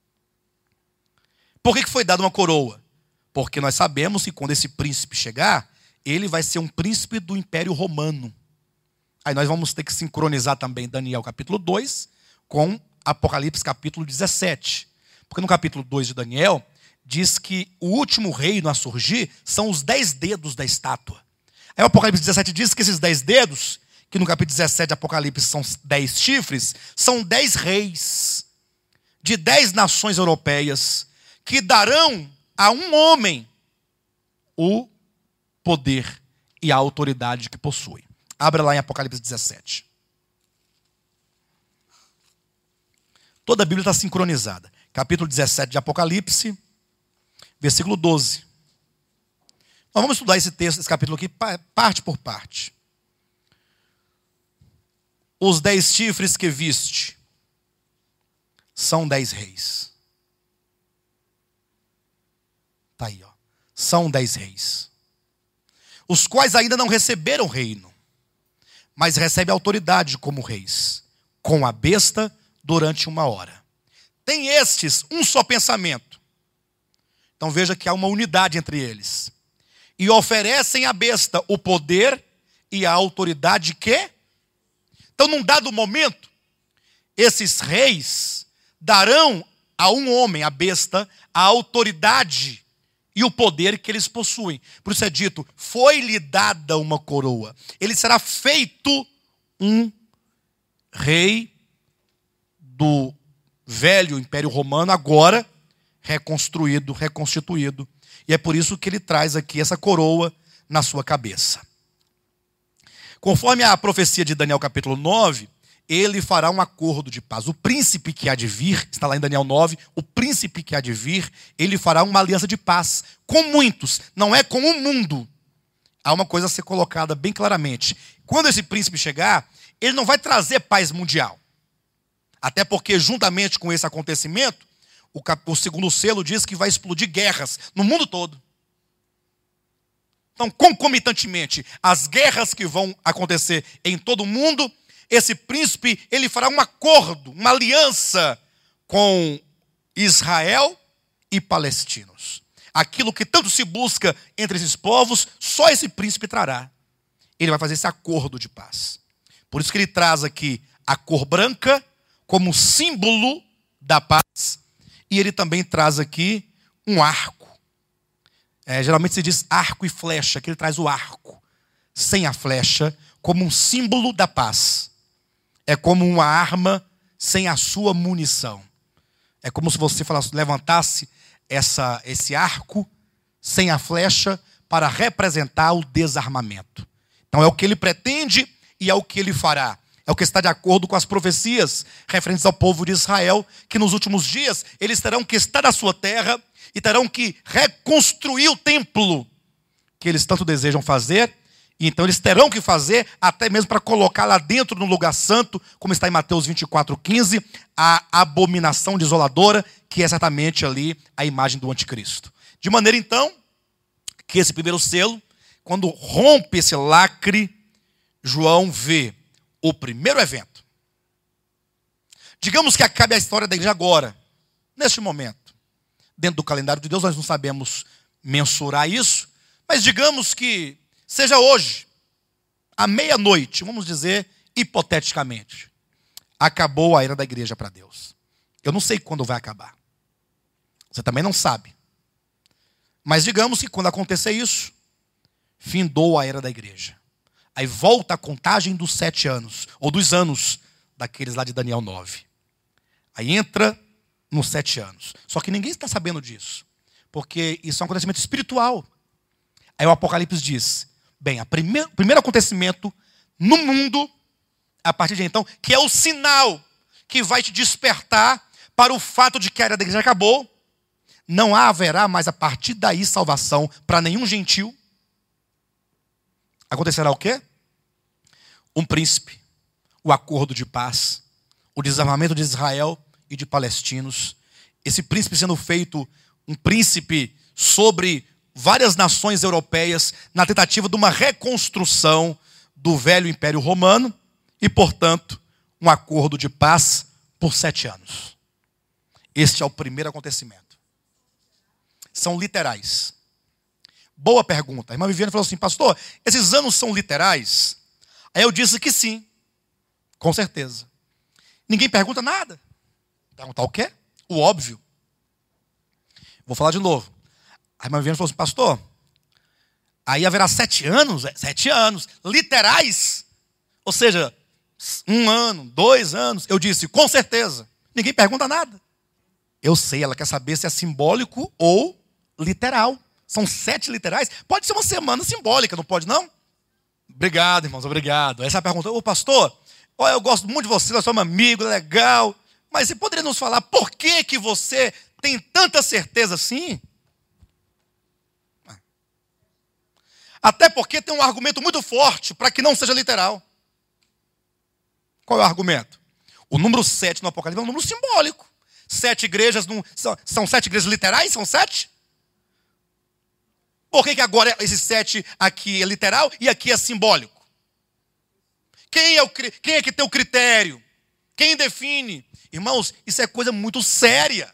Por que foi dada uma coroa? Porque nós sabemos que quando esse príncipe chegar, ele vai ser um príncipe do Império Romano. Aí nós vamos ter que sincronizar também Daniel capítulo 2 com Apocalipse capítulo 17. Porque no capítulo 2 de Daniel, diz que o último reino a surgir são os 10 dedos da estátua. Aí o Apocalipse 17 diz que esses 10 dedos, que no capítulo 17 de Apocalipse são 10 chifres, são 10 reis de 10 nações europeias que darão a um homem o poder e a autoridade que possui. Abra lá em Apocalipse 17. Toda a Bíblia está sincronizada. Capítulo 17 de Apocalipse, versículo 12. Nós vamos estudar esse texto, esse capítulo aqui, parte por parte. Os 10 chifres que viste são 10 reis. Está aí, ó. São 10 reis. Os quais ainda não receberam reino, mas recebem autoridade como reis, com a besta durante 1 hora. Tem estes um só pensamento. Então veja que há uma unidade entre eles. E oferecem à besta o poder e a autoridade que... Então num dado momento, esses reis darão a um homem, a besta, a autoridade e o poder que eles possuem. Por isso é dito, foi-lhe dada uma coroa. Ele será feito um rei do velho Império Romano, agora reconstruído, reconstituído. E é por isso que ele traz aqui essa coroa na sua cabeça. Conforme a profecia de Daniel capítulo 9, ele fará um acordo de paz. O príncipe que há de vir, está lá em Daniel 9, o príncipe que há de vir, ele fará uma aliança de paz com muitos, não é com o mundo. Há uma coisa a ser colocada bem claramente. Quando esse príncipe chegar, ele não vai trazer paz mundial. Até porque, juntamente com esse acontecimento, o segundo selo diz que vai explodir guerras no mundo todo. Então, concomitantemente, as guerras que vão acontecer em todo o mundo, esse príncipe, ele fará um acordo, uma aliança com Israel e palestinos. Aquilo que tanto se busca entre esses povos, só esse príncipe trará. Ele vai fazer esse acordo de paz. Por isso que ele traz aqui a cor branca como símbolo da paz. E ele também traz aqui um arco. Geralmente se diz arco e flecha, que ele traz o arco, sem a flecha, como um símbolo da paz. É como uma arma sem a sua munição. É como se você levantasse esse arco sem a flecha para representar o desarmamento. Então é o que ele pretende e é o que ele fará. É o que está de acordo com as profecias referentes ao povo de Israel, que nos últimos dias eles terão que estar na sua terra e terão que reconstruir o templo que eles tanto desejam fazer. E então eles terão que fazer, até mesmo para colocar lá dentro no lugar santo, como está em Mateus 24:15, a abominação desoladora, que é certamente ali a imagem do anticristo. De maneira então, que esse primeiro selo, quando rompe esse lacre, João vê o primeiro evento. Digamos que acabe a história da igreja agora, neste momento. Dentro do calendário de Deus, nós não sabemos mensurar isso, mas digamos que seja hoje, à meia-noite, vamos dizer hipoteticamente, acabou a era da igreja para Deus. Eu não sei quando vai acabar. Você também não sabe. Mas digamos que quando acontecer isso, findou a era da igreja. Aí volta a contagem dos 7 anos, ou dos anos daqueles lá de Daniel 9. Aí entra nos 7 anos. Só que ninguém está sabendo disso, porque isso é um acontecimento espiritual. Aí o Apocalipse diz, bem, o primeiro acontecimento no mundo, a partir de então, que é o sinal que vai te despertar para o fato de que a era da igreja acabou, não haverá mais a partir daí salvação para nenhum gentil. Acontecerá o quê? Um príncipe, o acordo de paz, o desarmamento de Israel e de palestinos. Esse príncipe sendo feito um príncipe sobre várias nações europeias na tentativa de uma reconstrução do velho Império Romano e, portanto, um acordo de paz por 7 anos. Este é o primeiro acontecimento. São literais. Boa pergunta. A irmã Viviane falou assim, pastor, esses anos são literais? Aí eu disse que sim, com certeza. Ninguém pergunta nada. Perguntar o quê? O óbvio. Vou falar de novo. A irmã Viviane falou assim, pastor, aí haverá 7 anos? 7 anos, literais? Ou seja, 1 ano, 2 anos. Eu disse, com certeza. Ninguém pergunta nada. Eu sei, ela quer saber se é simbólico ou literal. São 7 literais. Pode ser uma semana simbólica, não pode não? Obrigado, irmãos, obrigado. Essa é a pergunta. Ô pastor, eu gosto muito de você, nós somos amigos, legal. Mas você poderia nos falar por que você tem tanta certeza assim? Até porque tem um argumento muito forte para que não seja literal. Qual é o argumento? O número 7 no Apocalipse é um número simbólico. 7 igrejas, são 7 igrejas literais? São 7? Por que agora esse 7 aqui é literal e aqui é simbólico? Quem é que tem o critério? Quem define? Irmãos, isso é coisa muito séria.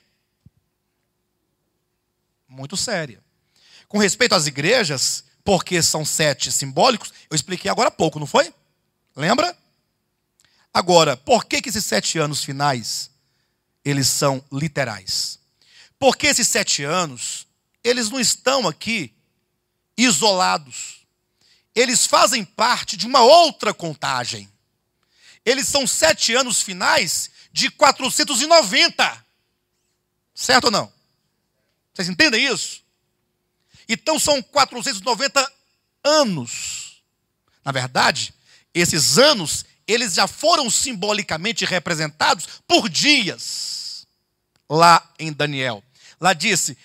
Muito séria. Com respeito às igrejas, porque são 7 simbólicos, eu expliquei agora há pouco, não foi? Lembra? Agora, por que esses 7 anos finais, eles são literais? Porque esses 7 anos, eles não estão aqui isolados. Eles fazem parte de uma outra contagem. Eles são 7 anos finais de 490. Certo ou não? Vocês entendem isso? Então são 490 anos. Na verdade, esses anos, eles já foram simbolicamente representados por dias. Lá em Daniel. Lá disse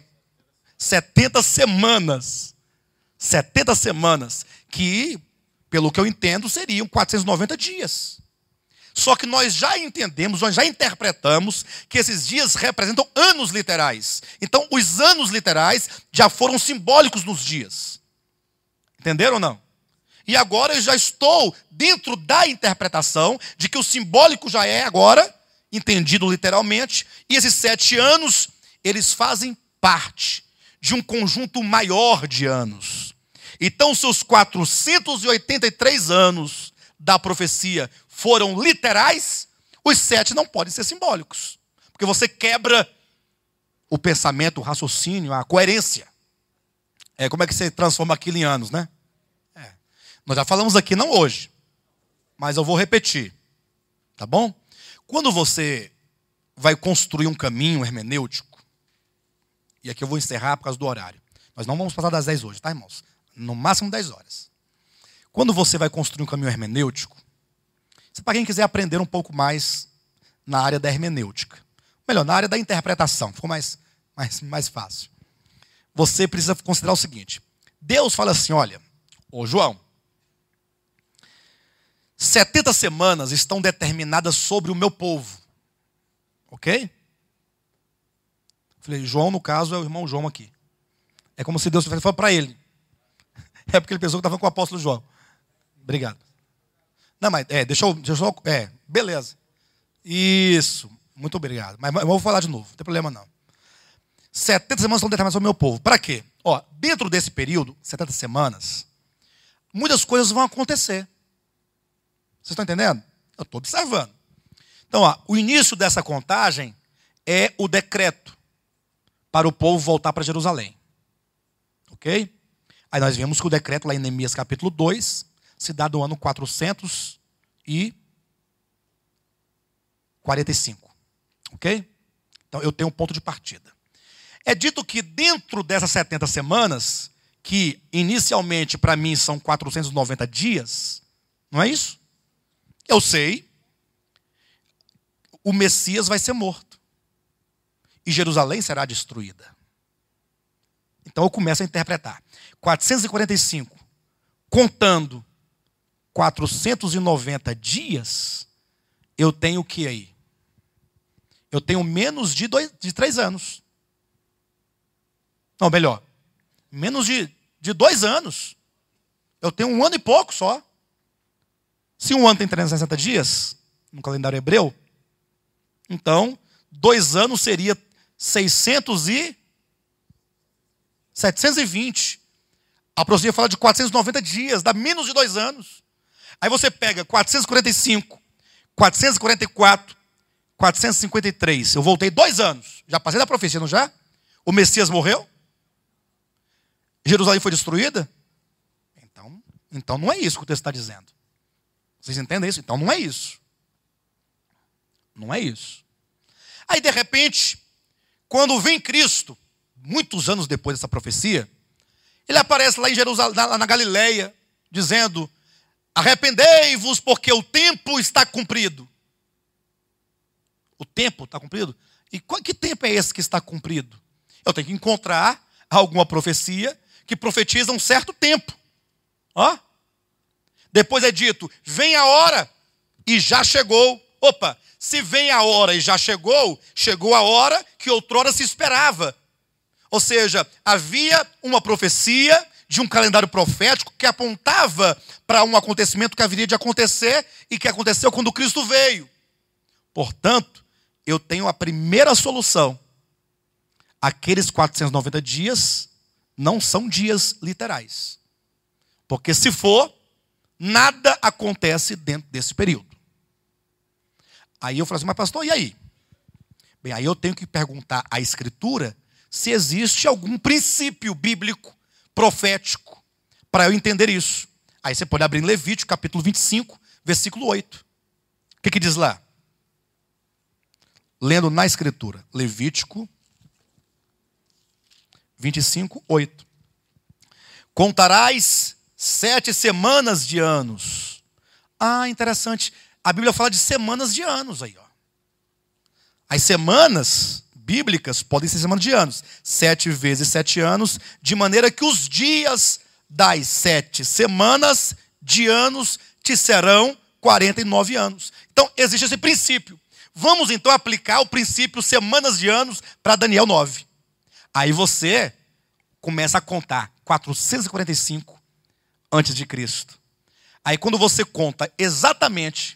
70 semanas. 70 semanas. Que pelo que eu entendo, seriam 490 dias. Só que nós já entendemos, nós já interpretamos que esses dias representam anos literais. Então, os anos literais já foram simbólicos nos dias. Entenderam ou não? E agora eu já estou dentro da interpretação de que o simbólico já é agora entendido literalmente. E esses 7 anos, eles fazem parte de um conjunto maior de anos. Então, se os 483 anos da profecia foram literais, os 7 não podem ser simbólicos. Porque você quebra o pensamento, o raciocínio, a coerência. Como é que você transforma aquilo em anos, né? Nós já falamos aqui, não hoje, mas eu vou repetir. Tá bom? Quando você vai construir um caminho hermenêutico, e aqui eu vou encerrar por causa do horário. Nós não vamos passar das 10 hoje, tá, irmãos? No máximo 10 horas. Quando você vai construir um caminho hermenêutico, para quem quiser aprender um pouco mais na área da hermenêutica, melhor, na área da interpretação, ficou mais fácil. Você precisa considerar o seguinte: Deus fala assim, olha, ô João, 70 semanas estão determinadas sobre o meu povo. Ok? Falei, João, no caso, é o irmão João aqui. É como se Deus falou para ele. É porque ele pensou que estava com o apóstolo João. Obrigado. Não, mas, deixa eu beleza. Isso, muito obrigado. Mas eu vou falar de novo, não tem problema não. 70 semanas estão determinadas sobre o meu povo. Para quê? Dentro desse período, 70 semanas, muitas coisas vão acontecer. Vocês estão entendendo? Eu estou observando. Então, o início dessa contagem é o decreto para o povo voltar para Jerusalém. Ok? Aí nós vemos que o decreto lá em Neemias capítulo 2 se dá do ano 445. Ok? Então eu tenho um ponto de partida. É dito que dentro dessas 70 semanas, que inicialmente para mim são 490 dias, não é isso? Eu sei, o Messias vai ser morto. E Jerusalém será destruída. Então eu começo a interpretar. 445, contando 490 dias, eu tenho o que aí? Eu tenho menos de 3 anos. Não, melhor, menos de 2 anos. Eu tenho 1 ano e pouco só. Se um ano tem 360 dias, no calendário hebreu, então 2 anos seria 720. A profecia fala de 490 dias, dá menos de 2 anos. Aí você pega 445, 444, 453. Eu voltei 2 anos. Já passei da profecia, não já? O Messias morreu? Jerusalém foi destruída? Então não é isso que o texto está dizendo. Vocês entendem isso? Então não é isso. Não é isso. Aí de repente, quando vem Cristo, muitos anos depois dessa profecia, ele aparece lá em Jerusalém, lá na Galileia, dizendo: arrependei-vos porque o tempo está cumprido. O tempo está cumprido? E que tempo é esse que está cumprido? Eu tenho que encontrar alguma profecia que profetiza um certo tempo. Depois é dito, vem a hora e já chegou. Opa, se vem a hora e já chegou, chegou a hora que outrora se esperava. Ou seja, havia uma profecia de um calendário profético que apontava para um acontecimento que haveria de acontecer e que aconteceu quando Cristo veio. Portanto, eu tenho a primeira solução. Aqueles 490 dias não são dias literais. Porque se for, nada acontece dentro desse período. Aí eu falo assim, mas pastor, e aí? Bem, aí eu tenho que perguntar à Escritura se existe algum princípio bíblico, profético, para eu entender isso. Aí você pode abrir em Levítico, capítulo 25, versículo 8. O que diz lá? Lendo na Escritura, Levítico 25, 8. Contarás 7 semanas de anos. Interessante. A Bíblia fala de semanas de anos aí, ó. As semanas bíblicas podem ser semanas de anos. 7 vezes 7 anos, de maneira que os dias das 7 semanas de anos te serão 49 anos. Então, existe esse princípio. Vamos, então, aplicar o princípio semanas de anos para Daniel 9. Aí você começa a contar 445 antes de Cristo. Aí, quando você conta exatamente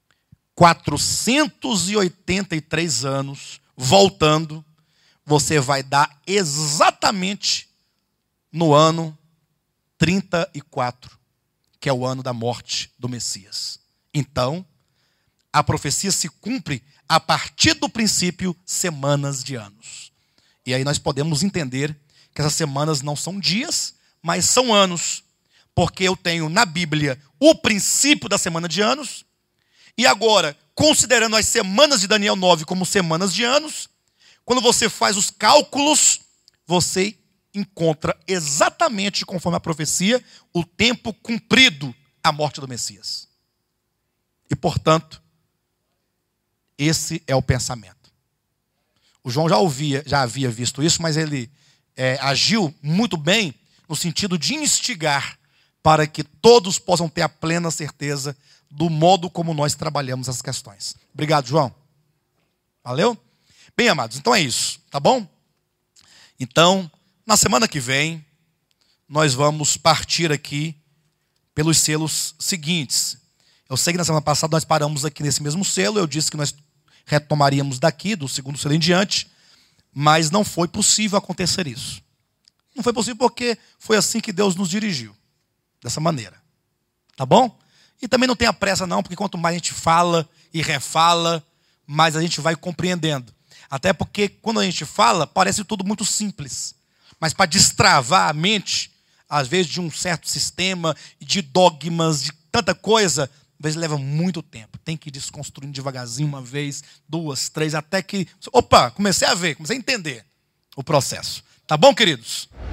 483 anos, voltando, você vai dar exatamente no ano 34, que é o ano da morte do Messias. Então, a profecia se cumpre a partir do princípio semanas de anos. E aí nós podemos entender que essas semanas não são dias, mas são anos. Porque eu tenho na Bíblia o princípio da semana de anos. E agora, considerando as semanas de Daniel 9 como semanas de anos, quando você faz os cálculos, você encontra exatamente, conforme a profecia, o tempo cumprido a morte do Messias. E, portanto, esse é o pensamento. O João já havia visto isso, mas ele agiu muito bem no sentido de instigar para que todos possam ter a plena certeza do modo como nós trabalhamos essas questões. Obrigado, João. Valeu? Bem, amados, então é isso, tá bom? Então, na semana que vem, nós vamos partir aqui pelos selos seguintes. Eu sei que na semana passada nós paramos aqui nesse mesmo selo, eu disse que nós retomaríamos daqui, do segundo selo em diante, mas não foi possível acontecer isso. Não foi possível porque foi assim que Deus nos dirigiu, dessa maneira. Tá bom? E também não tenha pressa não, porque quanto mais a gente fala e refala, mais a gente vai compreendendo. Até porque quando a gente fala, parece tudo muito simples. Mas para destravar a mente, às vezes de um certo sistema, de dogmas, de tanta coisa, às vezes leva muito tempo. Tem que ir desconstruindo devagarzinho, uma vez, duas, três, até que... Opa, comecei a ver, comecei a entender o processo. Tá bom, queridos?